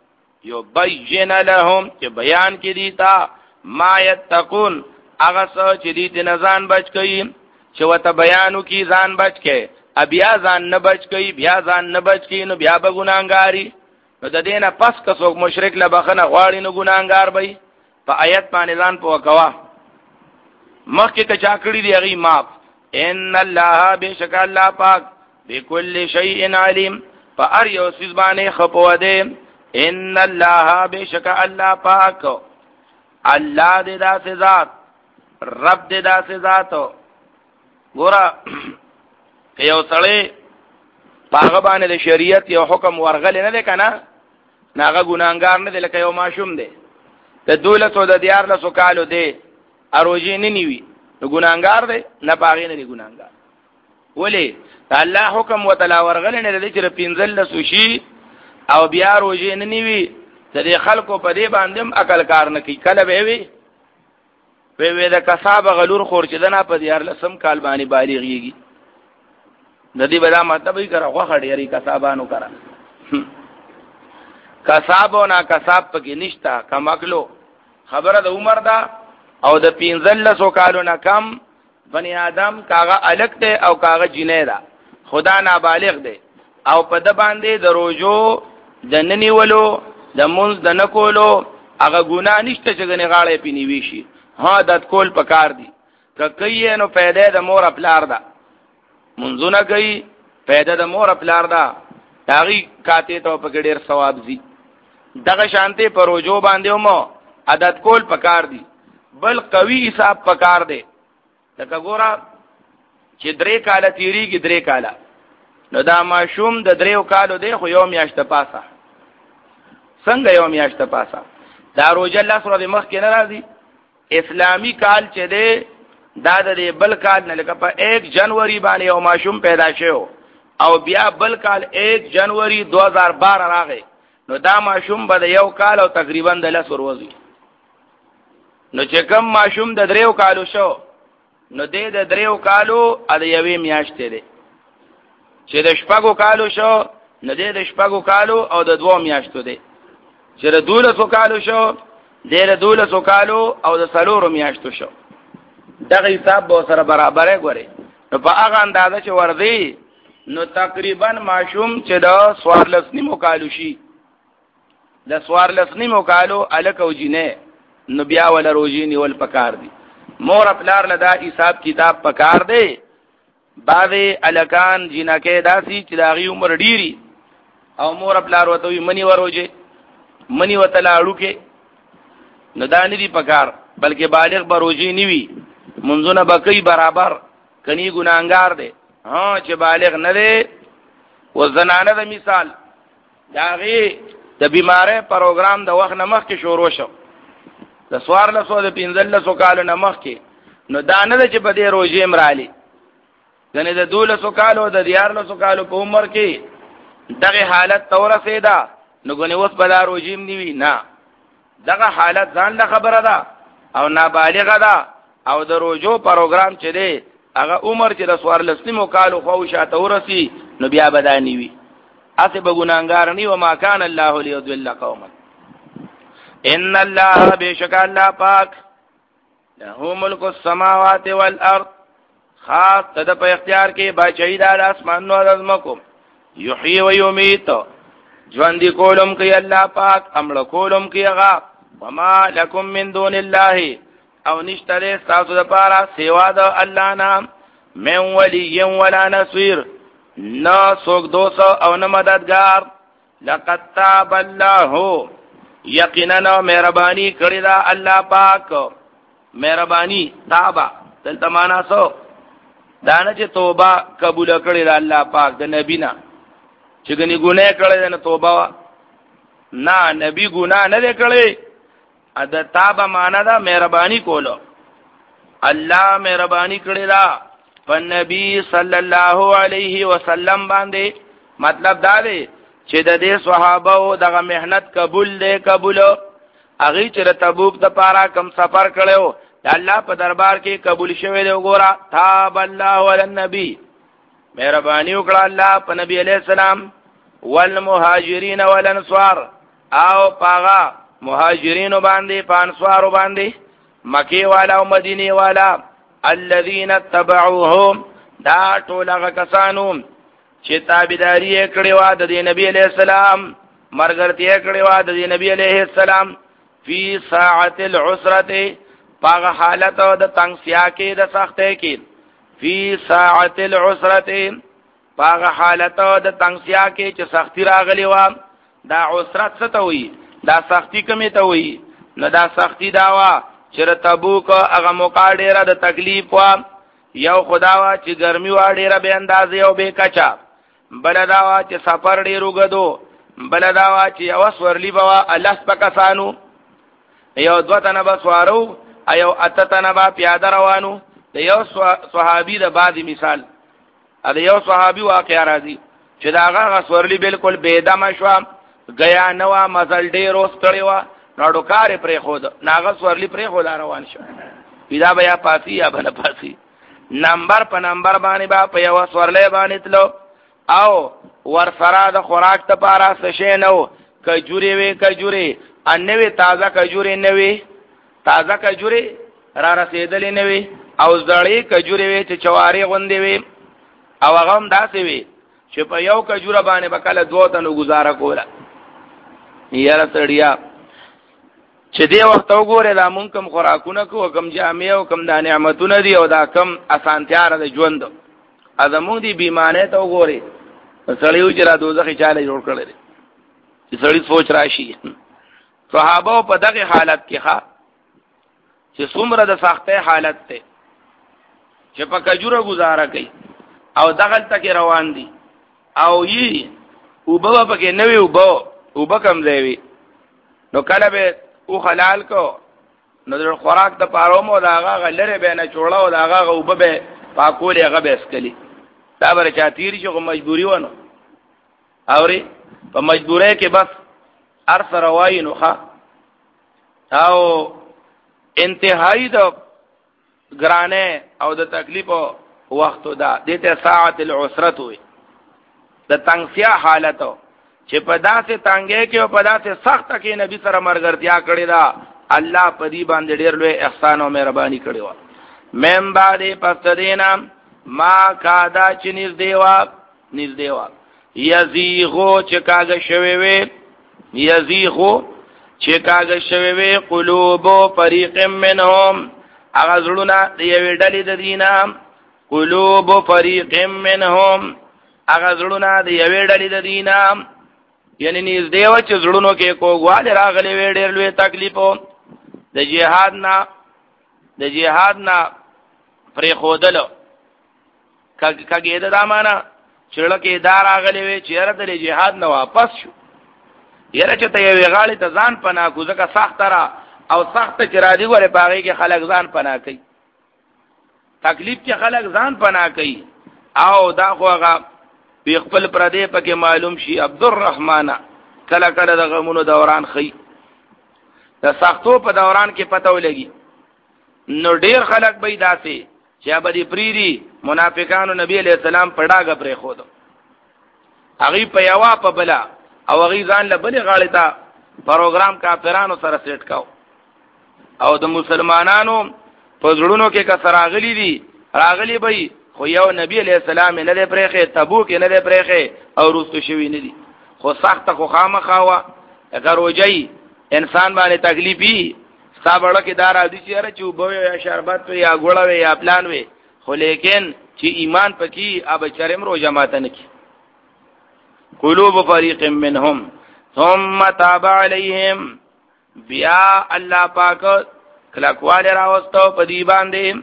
[SPEAKER 1] یبین لهم چې بیان کی دیتا ما یتقون هغه څه چې دې ته نزان بچ کړي چې وته بیانو کی ځان بچ کې بیا ځان نه بچ کړي بیا ځان نه بچ کړي نو بیا به ګناګاری نو د دینه پس که څوک مشرک له بخنه غواړي نو ګناګار وي په آیت باندې ځان په وکوا مخکې که چا کړي دی هغه معاف ان الله بشک الله پاک بكل شيء عليم فار یو سیز باندې خپو ده ان الله بشک الله پاک الله دې داسې ذات رب دې داسې ذات ګورا یو سړی پاغه باندې د شریعت یو حکم ورغل نه ده کنه ناغه ګناګار نه ده لکه یو ماشوم دی د دولت او د دیار له سوکالو دی اروجی نه نیوي نو ګناګار دی نه پاغې نه دی ګناګار ولی الله حکم وتلا ورغل نه ده چې پینځل له سوشي او بیا روجی نه نیوي د خلکو په دې باندې عقل کار نه کوي کله به وي په وې د کساب غلور خور چې دنا په دیار لسم کال باندې بالغيږي د دې بلا مطلب یې کرا غوخه ډیری کسابانو کرا کسابو نا کساب پکې نشتا کمکلو خبره د عمر دا او د پینځل سو کالو نه کم بنی آدم کاغه الک ته او کاغه جنې دا خدا نابالغ دی او په د باندې د روجو د ننیولو د مونږ د نکولو هغه ګناه نشته چې غنی غاړې پینی ویشي ها د کول پکار دی که کوي نو پیدا د مور خپلار ده منځونه کوي پیدا د مور خپلار ده داغي کاته ته په ډېر ثواب زی دغه شانته پروجو باندې مو عادت کول پکار دی بل قوي حساب پکار دی لکه ګورا چې درې کاله تیریږي درې کاله نو دا ماشوم د دریو کالو دی خو یو میاشت پاسه څنګه یو میاشت پاسه دا روزه الله سره مخ کې ناراضي اسلامی کال چې دی دا د بل کال نه لکه په یک جنوري باندې یو ماشوم پیدا شو او بیا بل کال یک جنوري دو هزار بارہ راغی نو دا ماشوم به د یو کال او تقریبا د لس ورځې نو چې کم ماشوم د دریو کالو شو نو دې د دریو کالو ا د یوې میاشتې دی چې د شپږو کالو شو نو دې د شپږو کالو او د دوو میاشتو دی چې د دولسو کالو شو دې د دولسو کالو او د څلورو میاشتو شو دغه حساب به سره برابرې غوري نو په هغه اندازه چې ورځي نو تقریبا ماشوم چې د سوارلس نیمو کالو شي د سوارلس نیمو کالو الکو جنې نو بیا ول روزي نیول پکار دي مور خپلار لدا حساب کتاب پکار دی باندې الکان جنکه داسي چې داغي عمر ډيري او مور خپلار وته منی وروجه منی وتلاړو کې نو دانی دی پکار بلکې بالغ بروجي نیوي منځونه بقي برابر کني ګناګار دی ها چې بالغ نه دی و زنانه د مثال داغي د بیماره پروګرام د وخت نمخ کې شروع شو د سوار له سو د پینځل له سو کال نمخ کې نو دانه چې په دې روزي امرالي کنه د دوله سو کالو د دیار له سو کالو په عمر کې دغه حالت توره سیدا نو غني وس بلا روزي نیوي نه دغه حالت ځان له خبره ده او نابالغه ده او د روزو پروګرام چې دی هغه عمر چې د سوار لسنیمو کالو خو شاته ورسي نو بیا بدانی وي اته بګونانګار ني و ما كان الله ليضل قوما ان الله بشک الله پاک له ملک السماوات والارض خاص تد په اختیار کې بچی د اسمانونو او زمکو یحیی و یمیت ژوند کولم کوي الله پاک امر کولم کوي هغه وما لكم من دون الله او نشتره تاسو د پاره سیوا د الله نام من ولی ولا نصير نه څوک دوست او نه مددگار. لقد تاب الله یقینا مهربانی کړی دا الله پاک. مهربانی تابا دلته معنا سو دانه چې توبه قبول کړی دا الله پاک د نبی نه چې ګنې ګناه کړی نه توبه نه نبی ګناه نه کړی ادا تابا معنا دا مهربانی کولو. الله مهربانی کړی دا په نبی صلی الله علیه وسلم باندې. مطلب دا دی چې د دې صحابه او دغه مهنت قبول دی قبول هغه چې تبوک د پاره کم سفر کړو الله په دربار کې قبول شوه دی. وګوره تاب الله علی النبی مهربانی وکړه الله په نبی علیہ السلام والمهاجرین والانصار او پاغا مهاجرین باندې پانصار باندې مکی والا او مدینی والا الذين تبعوهم دا ټول هغه کسانو چې تابعداري کړې و د نبی علیہ السلام مرګرتیا کړې و د نبی علیہ السلام فی ساعت العسرة پاغه حالت د تنگسیا کې د سختۍ کې فی ساعت العسرة پاغه حالت د تنگسیا کې چې سختی راغلی و. دا عسرت څه ته وایي؟ دا سختی کومه ته وایي؟ نو دا سختی دا وا چې تبوک هغه موقع ډیره د تکلیف وا. یو خدا وا چې ګرمي وا ډیره به اندازې او به کچا. بل دا وا چې سفر ډیرو غدو. بل دا وا چې اوس ورلی بوا الله سپکسانو یو دوتنه بسوارو ایو اتتنه با پیاده روانو. د یو صحابي د بعضی مثال ا د یو صحابي واقعا راځي چې دا هغه سورلی بالکل بيدمه شو غیا نو مزل ډیر اوستړی و ناړو کار پرې خود ناغه سورلی پرې خود روان شو. پیدا بیا پاسی یا بل پاسی نمبر په نمبر باندې با په یو سورلې باندې تلو او ور سره د خوراک ته پارا سشه نو کجوري وی کجوري انوي تازه کجوري نوي تازه کجوري را رسیدلې نوي او زړې کجوري وی چې چواري غوندې وي او هغه هم داسې وي چې په یو کجوره باندې بکله دوه تنو گزاره کوله. یاره سړیا چې دی وخت وګوره دا مونږ کوم خوراکونه کو کوم جامع او کوم د نعمتونه دي او دا کوم اسانتیا را د ژوند ا زموږ دی بیمانه ته وګوره سړیو چې را دوزخ چاله جوړ کړل چې سړی سوچ راشي. صحابه په دغه حالت کې ښا چې څومره د سختې حالت ته چې په کجوره گزاره کوي او دغه تک روان دي او یي وبو پکې نوې وبو وب کم دی نو کله به او حلال کو نو د خوراک د پارومو داغه غلره به نه چوړاو داغه وب به پاکول هغه به اسکلی دا بر چاتیر چې مجبوری ونه اوري په مجبورۍ کې بس ار سره وای نو ښا او انتهایی د ګرانه او د تکلیف وخت دا دته ساعت العسرت وي د تنگسیا حالتو چې په داسې تانګې کې او په داسې سخت کې نبی سره مرګرتیا کړی دا الله په دې باندې ډېر لوی احسان او مهرباني کړی و. مم باندې پستدینا ما کادا چې نږدې دیوا نږدې دیوا یزیغو چې کاغه شوي وي یزیغو چې کاغه شوي وي قلوب فريق منهم هغه زړونه د یوې ډلې د دینه قلوب فريق منهم هغه زړونه د یوې ډلې د دینه یعنی نږدې و چې زړونو کې کوګواله راغلي وي ډېر لوی تکلیفو د جهاد نه د جهاد نه پرې خودلو کګې دا معنا چړه کې دار راغلي وي چې هر د جهاد نه واپس شو یره چې ته یو غاړي ته ځان پنا کو ځکه سخت را او سخت چې را دي ګوره پاغي کې خلک ځان پنا کوي تکلیف کې خلک ځان پنا کوي او دا خو هغه په خپل پردې پکې معلوم شي عبدالرحمن کله کله د غمونو دوران خي د سختو په دوران کې پته ولګي نو ډیر خلک به داسې چې ابدي پریری منافقانو نبی علیہ السلام پړاګه پرې خود هغه په یوا په بلا او هغه ځان له بلې غاړې ته پروګرام کافرانو سره سیټ کاو او د مسلمانانو په زړونو کې کسر راغلي دي راغلي به خو یو نبی علیہ السلام نه لري پرېخه تبوک نه لري پرېخه او روستو شوی نه دي خو سخت خو خامخوا غروجي انسان باندې تکلیفي صابړه کې دار ادي چې را چوبو یا شربت یا ګوړه یا پلان وي خو لیکن چې ایمان پکې اب چرم رو جماعت نه کی قلوب فریق منهم ثم تاب علیهم بیا الله پاک کلکواله راوستو په دی باندې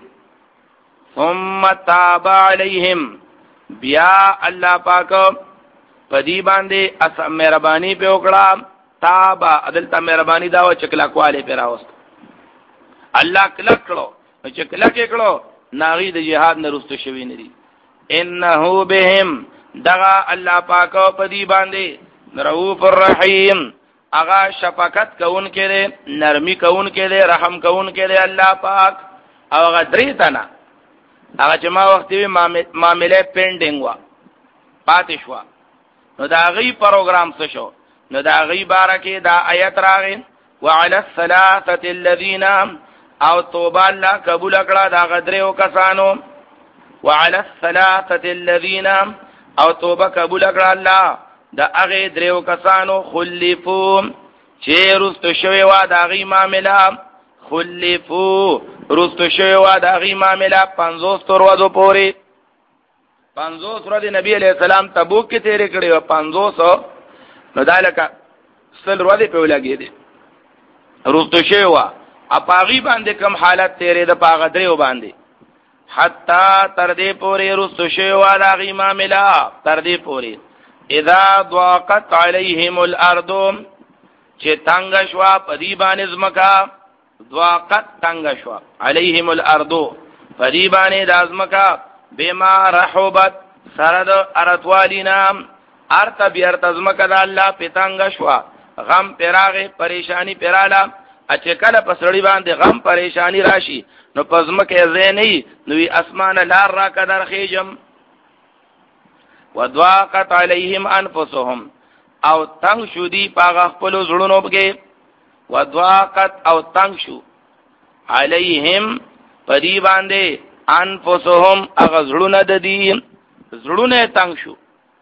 [SPEAKER 1] ثم تاب علیهم بیا الله پاک په دی باندې اس مهرباني په وکړه تاب عدالت مهرباني دا و چې کلکواله په راوستو الله کلک کړو چې کلک کړو ناغي د جهاد نه رستو شوی نه دي انه بهم دغه الله پاک په دی باندې رؤوف الرحیم اغا شفقت کون کړي نرمي کون کړي رحم کون کړي الله پاک او هغه درې تنه هغه چې ما وخت وی معاملې پینډینګ وا پاتې شو نو دا غي پروګرام څه شو نو دا غي بارکه دا آیت راغی وعلى الثلاثه الذين او توبه الله قبول کړه دا غدرو کسانو وعلى الثلاثه الذين او توبه قبول کړه الله دا هغه درو کسانو خلفو چې رست شوی وا دا غي معاملې خلفو رست شوی وا دا غي معاملې پنځوس تر ورځې پورې پنځوس ورځې نبی عليه السلام تبوک کې تیرې کړې و پنځوس نو دالکه سل ورځې په ولګې دي رست شوی وا اپاغي باندې کوم حالت تیرې د پاغ درو باندې حتا تر دې پورې رست شوی وا دا غي معاملې تر دې پورې اذا ضاقت عليهم الارض چې تنگ شوا پدی باندې زمکا ضاقت تنگ شوا عليهم الارض پدی باندې دازمکا بما رحبت سرد ارتوالینا ارت بیرت زمکا د الله پتنگ شوا غم پراغه پریشانی پرالا اچکل پسړی باندې غم پریشانی راشي نو پزمکه زینې نو اسمان لار را قدر خېجم وضاقت عليهم انفسهم او تنگ شو دی پاغ خپل زړونو بګي وضاقت او تنگ شو عليهم پدی باندې انفسهم اغه زړونه د دي زړونه تنگ شو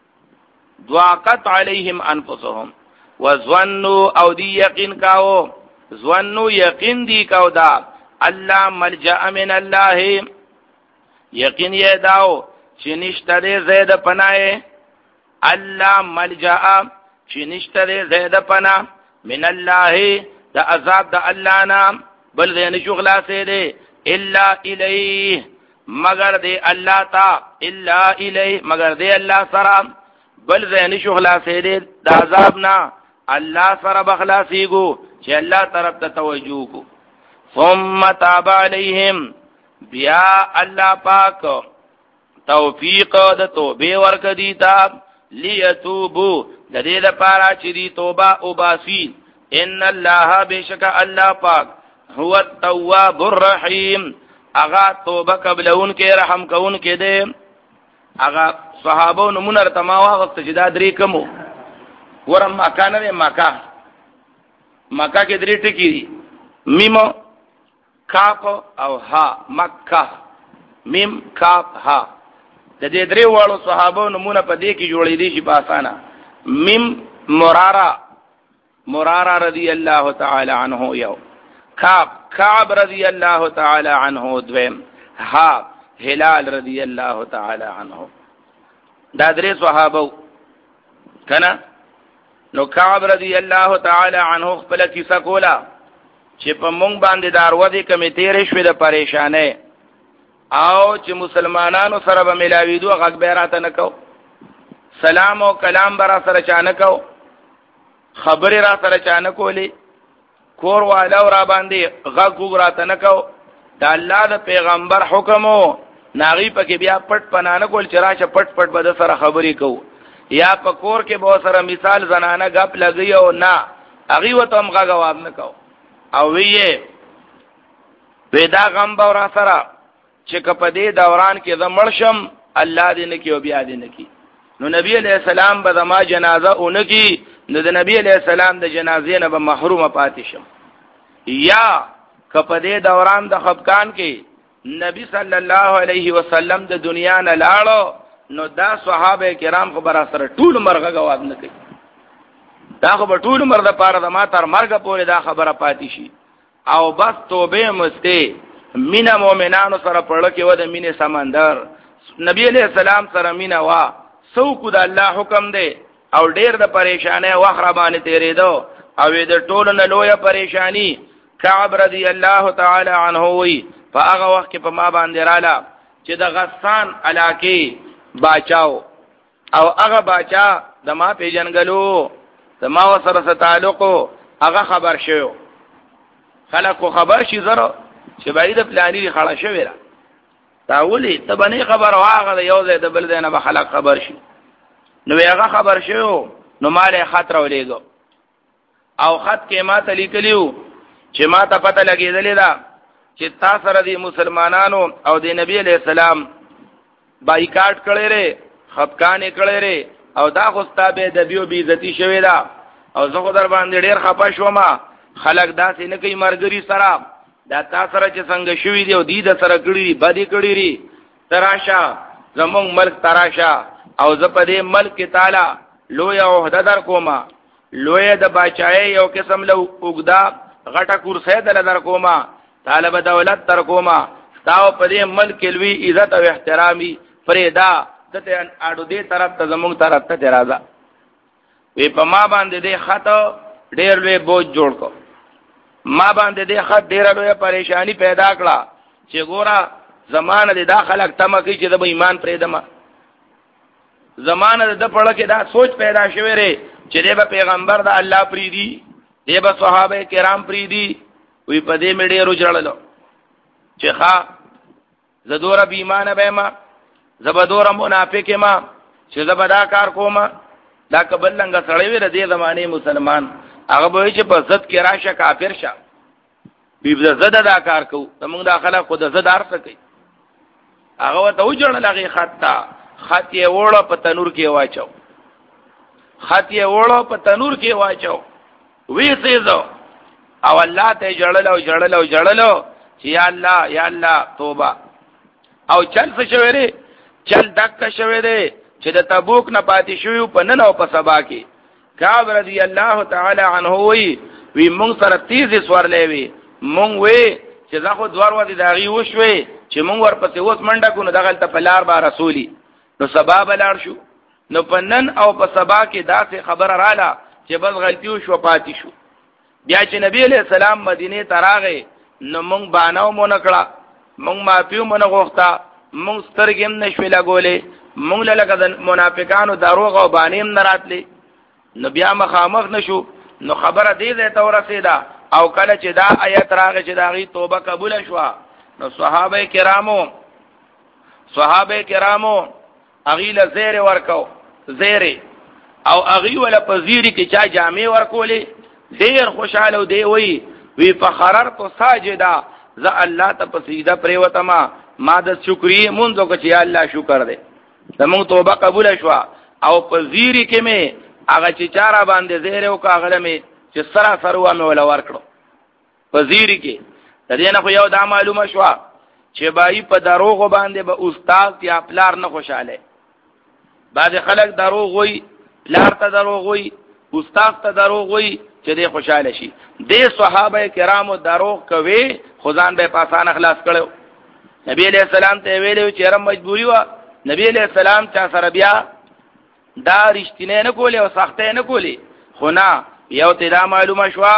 [SPEAKER 1] ضاقت عليهم انفسهم وظنوا او دی یقین کاو ظنوا یقین دی کاو دا الله ملجا من الله یقین یې داو چې نشته دې زید پناه الله ملجا چې نشته دې زید پناه من الله د عذاب د الله نام بل دې نه شغلا سي دې الا الیه مگر دې الله تا الا الیه مگر دې الله سره بل دې نه شغلا سي دې د عذاب نه الله سره بخلاصيګو چې الله طرف ته توجه کو ثم تاب عليهم بیا الله پاک توفیق د توبه ورک دی تا لیتوبو د دې لپاره چې دی توبه او باسی ان الله بشک الله پاک هو التواب الرحیم اغا توبه قبلون کې رحم کون کې دې اغا صحابو نمونه تما واغست چې دا درې کمو ورم مکانه مکه مکه کې درې ټکی دي میم کاف او ها مکه میم کاف ها د دې درې واړو صحابو نمونه په دې کې جوړې دي چې په اسانه مم مرارا مرارا رضی الله تعالی عنه یو کعب کعب رضی الله تعالی عنه دویم ها هلال رضی الله تعالی عنه دا درې صحابو کنا نو کعب رضی الله تعالی عنه خپل کیسه کولا چې په مونږ باندې دارو دي کمې تیرې شوې د پریشانې او چې مسلمانانو سره به ملاویدو غږ به راته نه کو سلام او کلام برا سره چانه کو خبرې را سره چانه کولی کور والا را باندې غږ راته نه کو دا الله د پیغمبر حکمو ناغي پکې بیا پټ پنانه کول چې راشه پټ پټ به سره خبرې کو یا په کور کې به سره مثال زنانه غپ لګي او نه هغه وته هم غواب نه کو او ویې پیدا غم به را سره چې په دې دوران کې زمړشم الله دې نکي او بیا دې نکي نو نبی علیہ السلام به ما جنازه اونکی نو د نبی علیہ السلام د جنازې نه به محروم پاتې شم یا په دې دوران د خفقان کې نبی صلی الله علیه وسلم د دنیا نه لاړو نو دا صحابه کرام خو برا سره ټول مرغه غواب نه کوي دا خو ټول مرغه پاره د ما تر مرګ پورې دا خبره پاتې شي او بس توبه مسته مینا مؤمنانو سره پړل کې و د مینې سمندر نبی علیہ السلام سره مینا وا سو کو د الله حکم دی او ډیر د پریشانه وخره باندې تیرېدو او د ټولو نه لویه پریشانی کعب رضی الله تعالی عنه وی په هغه وخت کې په ما باندې رااله چې د غسان علاقه باچاو او هغه باچا د ما پیژنګلو د ما سره تعلق هغه خبر شو خلکو خبر شي زره چې بعید پلانې خړه شوی را تاولی ته باندې خبر واغه یو ځای د بل ځای نه به خلک خبر شي نو هغه خبر شو نو مال خطر ولېګو او خط کې ما ته لیکلیو چې ما ته پته لګېدلې ده چې تاسو سره د مسلمانانو او د نبی علیہ السلام بایکاټ کړي ره خفقان کړي ره او دا خو ستابه د بیو بی عزتی شوی ده او زه خو در باندې ډیر خپه شوم خلک داسې نه کوي مرګري سره دا تاسو سره چې څنګه شوی دی او دې د سره کړی بدی کړی ری تراشا زمون ملک تراشا او زه په دې ملک کې تعالی لوی عہده در کوما لوی د بچای یو قسم له وګدا غټه کرسي دل در کوما طالب دولت تر کوما تاو په دې ملک لوی عزت او احترامي فريدا دته اډو دې طرف ته زمون طرف ته راځه وی په ما باندې دې خط ډېر لوی بوج جوړ کو ما باندې دې خط ډېر لوی پریشانی پیدا کړه چې ګوره زمانه دې داخلك تمکه چې د ایمان پرې دما زمانه د پړه کې دا سوچ پیدا شوه ری چې دې پیغمبر د الله پری دی دې به صحابه کرام پری دی وی په دې مې ډېر جوړلو چې ښا زدور به ایمان به ما زبدور منافق ما چې زبدا کار کوم دا قبل لنګ سړی وی د دې زمانه مسلمان هغه به چې په زد کې راشه کافر شه بیب زد دا کار کو زمونږ داخله خود زد ارڅ کوي هغه ته وجړل هغه خطا خط یې وړو په تنور کې واچو خط یې وړو په تنور کې واچو وی سيزو او الله ته جړل او جړل او جړل چې یا الله یا الله توبه او چل څه شوی ری چل دک شوی دی چې د تبوک نه پاتې شوی په نن او په سبا کې کعب رضی الله تعالی عنه وی وی مونږ سره تیز سوړلې وی مونږ وی چې زه خو دوار ودی داغي وشوي چې مونږ ورپسې اوس منډه کو نو دغه ته په لار با رسولي نو سبا بلار شو نو په نن او په سبا کې داسې خبر رااله چې بس غلطي وشو پاتې شو بیا چې نبی علیہ السلام مدینه ته راغی نو مونږ باناو مونږ کړه مونږ مافیو مونږ غوښتا مونږ سترګم نشوي لګولې مونږ لکه د منافقانو دروغ او باندې نه راتلې نو بیا مخامخ نشو نو خبره دې ده ته ورسېدا او کله چې دا آیت راغی چې داغي توبه قبول شوه نو صحابه کرامو صحابه کرامو اغیل زیر ورکو زیر او اغی ولا پزیری کې چا جامع ورکولې ډیر خوشاله دی وی وی فخررت ساجدا ز الله ته پسیدا پریوتما ما د شکرې مونږ کو چې الله شکر دې زموږ توبه قبول شوه او پزیری کې مې هغه چې چارا باندې زیر او کاغله مې چې سرا سروا مې ولا ورکړو پزیری کې د دې نه خو یو دا معلومه شوه چې بای په دروغ باندې به استاد یا پلار نه خوشاله بعض خلک دروغ وای پلار ته دروغ وای استاد ته دروغ وای چې دې خوشاله شي دې صحابه کرامو دروغ کوي خدان به پاسان خلاص کړو نبی علیہ السلام ته ویلو چې رم مجبوری وا نبی علیہ السلام چا سره بیا دا رښتینه نه کولې او سختې نه کولې خو نه یو ته دا معلومه شوه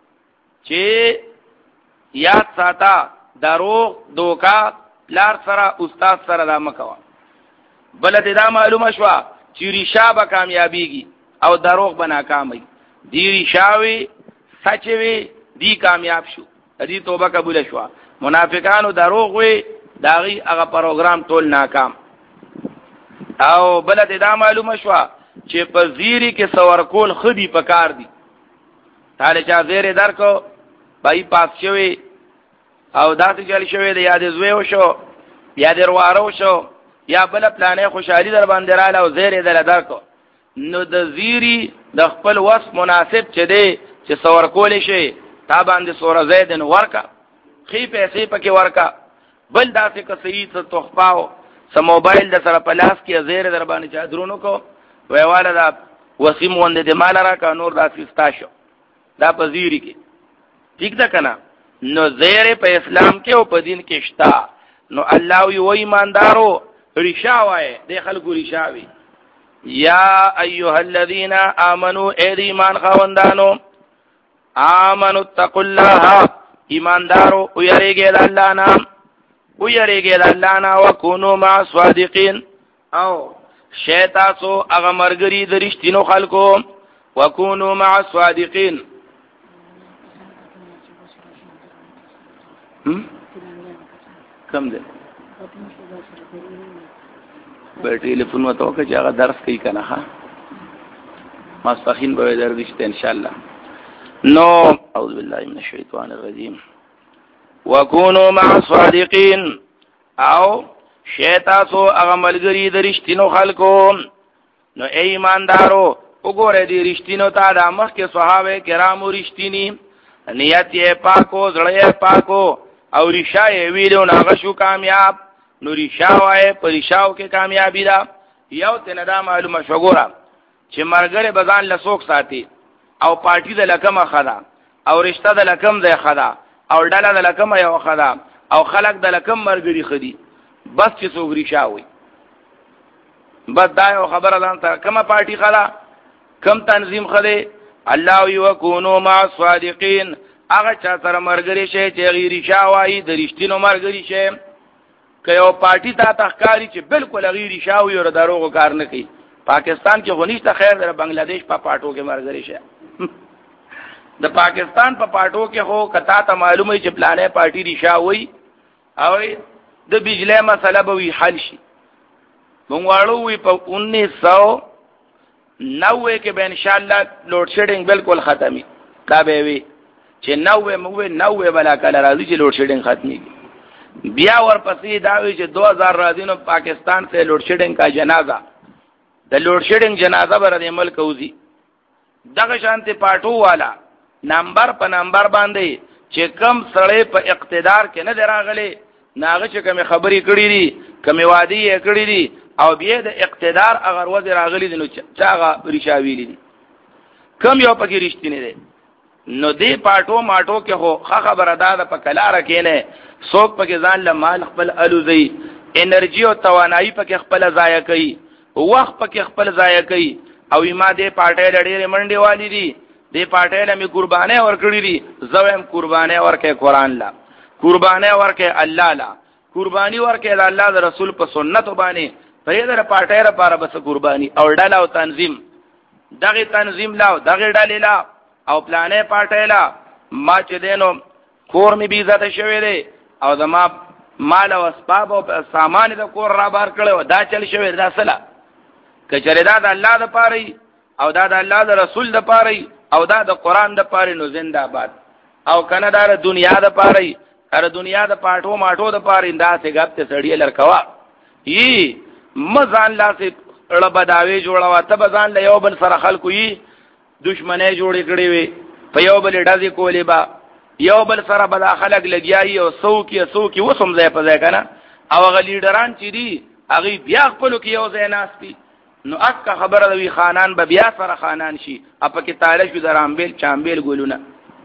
[SPEAKER 1] چې یاد ساته دروغ دوکا پلار سره استاد سره دا مکوا بل ته دا معلومه شوه چې ریشا به کامیابیږي او دروغ به ناکامي دی ریشاوي سچوي دی کامیاب شو دې توبه قبول شوه منافقانو دروغ وي داغي هغه پروګرام ټول ناکام او بل ته دا معلومه شوه چې په زیری کې سور کول خدي پکار دي تعالی چا زیر درکو بای پاس شوی او داسې جل شوی د یاد زوی وشو یا د وروارو شو یا بل پلانې خوشحالي در باندې رااله او زیر در درکو نو د زیری د خپل وصف مناسب چه دی چې سور کول شي تا باندې سور زیدن ورکا خی پیسې پکې ورکا بل داسې کسې څه تحفاو سم موبایل د سره پلاس کې زیر در باندې چادرونو کو ویواله دا وسیم وند د مال را کا نور داسې ستاشو دا په زیری کې ٹھیک ده کنه نو زیر په اسلام کې او په دین کې شتا نو الله وی و ایماندارو رشاوه د خلکو رشاوي. یا ایها الذین آمنوا اې ایمان خوندانو آمنوا اتقوا الله ایماندارو او یریږئ د الله نام او یریږئ د الله نه وکونو مع صادقین او شیطاسو هغه مرګري د رښتینو خلکو وکونو مع صادقین کم ده په ټلیفون وته چې هغه درس کوي کنه ها ماسپخین به درځي ان شاء الله. نو اعوذ بالله من الشیطان الرجیم وکونو مع الصادقین او شیطاسو هغه ملګری د رښتینو خلکو. نو ای ایماندارو وګوره دې رښتینو ته د مخکې صحابه کرامو رښتینی نیت یې پاکو زړه یې پاکو او رشای ویلو هغه شو کامیاب. نو رشاوه په رشاو کې کامیابی ده. یو تنه دا معلومه شوګوره چې مرګره بزان لسوک ساتي او پارټي د لکمه خدا او رشتہ د لکم ځای خدا او ډله د لکمه یو خدا او خلق د لکم مرګري خدي بس چې څوک رشاوي بس دا یو خبره ده تر کومه پارټي خدا کم تنظیم خدي. الله یکونو مع الصادقین هغه چا سره مرګري شي چې غیر رشاوي د رښتینو مرګري شي. که یو پارټي تا تخکاری چې بالکل غیر شاوی او دروغ کار نه کوي پاکستان کې غونیشته خیر در بنگلاديش په پاټو کې مرګري شه د پاکستان په پاټو کې هو کتا ته معلومه چې پلانې پارټي رشاوي او د بجلی مسله به وی حل شي. مونږ واړو وی په انیس سو نوے کې به ان شاء الله لوډ شیډینګ بالکل ختمي دا به وی چې نوے مو نوے بلا کله راځي چې لوډ شیډینګ ختمي. بیا ورپسې دا وی چې دو ہزار راځي نو پاکستان سے لوډ شیډینګ کا جنازه د لوډ شیډینګ جنازه بر د ملک اوزي. دغه شانته پاټو والا نمبر په نمبر باندې چې کم سړی په اقتدار کې نه دراغلي ناغه چې کوم خبرې کړې دي کوم وادي یې کړې دي او بیا د اقتدار اگر وزیر راغلي دي نو چاغه رشاوی دي کم یو پکې رښتینی دي. نو دې پاټو ماټو کې هو خبره ده په کلاره کې نه څوک پکې ځان له مال خپل الوزي انرژي او توانایي پکې خپل ضایع کوي وخت پکې خپل ضایع کوي او ما دې پاټې لړې منډي والی دي دې پاټې له می قربانې ورکړې دي زویم قربانې ورکې قران لا قربانې ورکې الله لا قرباني ورکې د الله د رسول په سنت باندې په دې پاټې لپاره بس قرباني او ډله او تنظیم دغه تنظیم لا دغه ډله لا او پلانې پاټې لا ما چې دینو کور می بي عزت شوي دي او زما مال او اسباب او سامان د کور را بار کړو دا چل شوی دا سلا کچره دا د الله د پاره او دا د الله د رسول د پاره او دا د قران د پاره نو زنده باد او کنه دا د دنیا د پاره ار دنیا د پاټو ماټو د پاره انده سه غب ته سړی لړکوا یي مزان لا سه لبداوي جوړوا ته بزان له یو بل سره خلکو یي دشمنه جوړې کړې وي په یو بل ډازي کولې با یو بل سره بل خلک لګیایي او سوکي سوکي وسم ځای په ځای کنه او غ لیډران چې دي هغه بیا خپل کې یو ځای ناشتي نو اکه خبره دوی خانان به بیا سره خانان شي اپ کې تاریخ شو درامبل چامبل ګولونه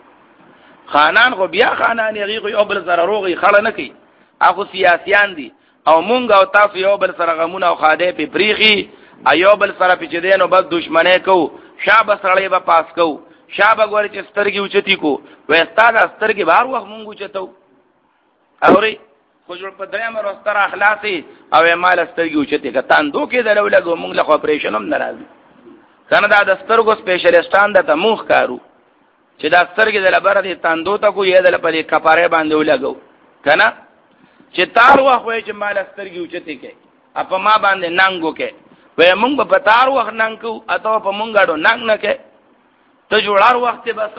[SPEAKER 1] خانان خو بیا خانان یغي یو بل سره روغي خړه نه کوي اخو سیاسيان دي او مونږ او تاسو یو بل سره غمونه او خاده په پریخي ایو بل سره په چدينو بس دشمنه کو شابه سړی به پاس کو شابه ګور چې سترګي اوچتی کو وستاد سترګي بار وخت مونږ اوچتو اوري خو جوړ په دریم ورستر اخلاصي او مال سترګي اوچتی کتان دوکې دلولګو مونږ له اپریشن هم ناراضي کنه دا د سترګو سپیشلیستان د تموخ کارو چې دا سترګي د لبره دي تاندو ته کو یې د لپاره کفاره باندې ولګو کنه چې تار وخت وای چې مال سترګي اوچتی کې اپ ما باندې ننګو کې وای مونږ په تار وخت ننګو اته په مونږ اډو ننګ نه کې ته جوړار وخت بس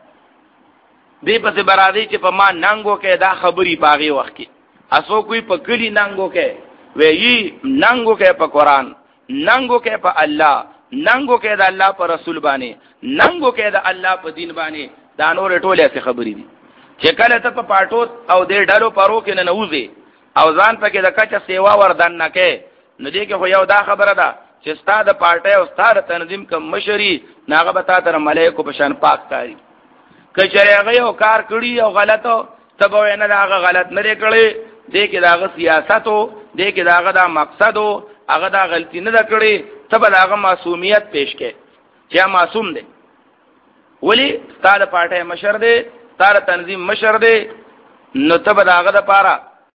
[SPEAKER 1] دې پسې برادي چې په ما ننګو کې دا خبري باغي وخت کې اسو کوئی په کلی ننګو کې وایي ننګو کې په قران ننګو کې په الله ننګو کې د الله پر رسول باندې ننګو کې د الله په دین باندې دا نور ټوله څه خبرې دي چې کله ته په پاټو او دې ډالو پرو کې نه نوځي او ځان پکې د کچا سیوا وردان نه کې نو دې کې خو یو دا خبره ده چې ستاد پارټي او ستاد تنظیم کوم مشري ناغه بتا تر ملائکه په شان پاک کاری کچره هغه یو کار کړی او غلطو تبو نه هغه غلط نه کړی دې کې داغه سیاستو دې کې داغه دا مقصد او هغه دا غلطی نه کړې ته به داغه معصومیت پیش کې چې معصوم دی ولی ستاره پاټه مشر دی ستاره تنظیم مشر دی نو ته به داغه د پاره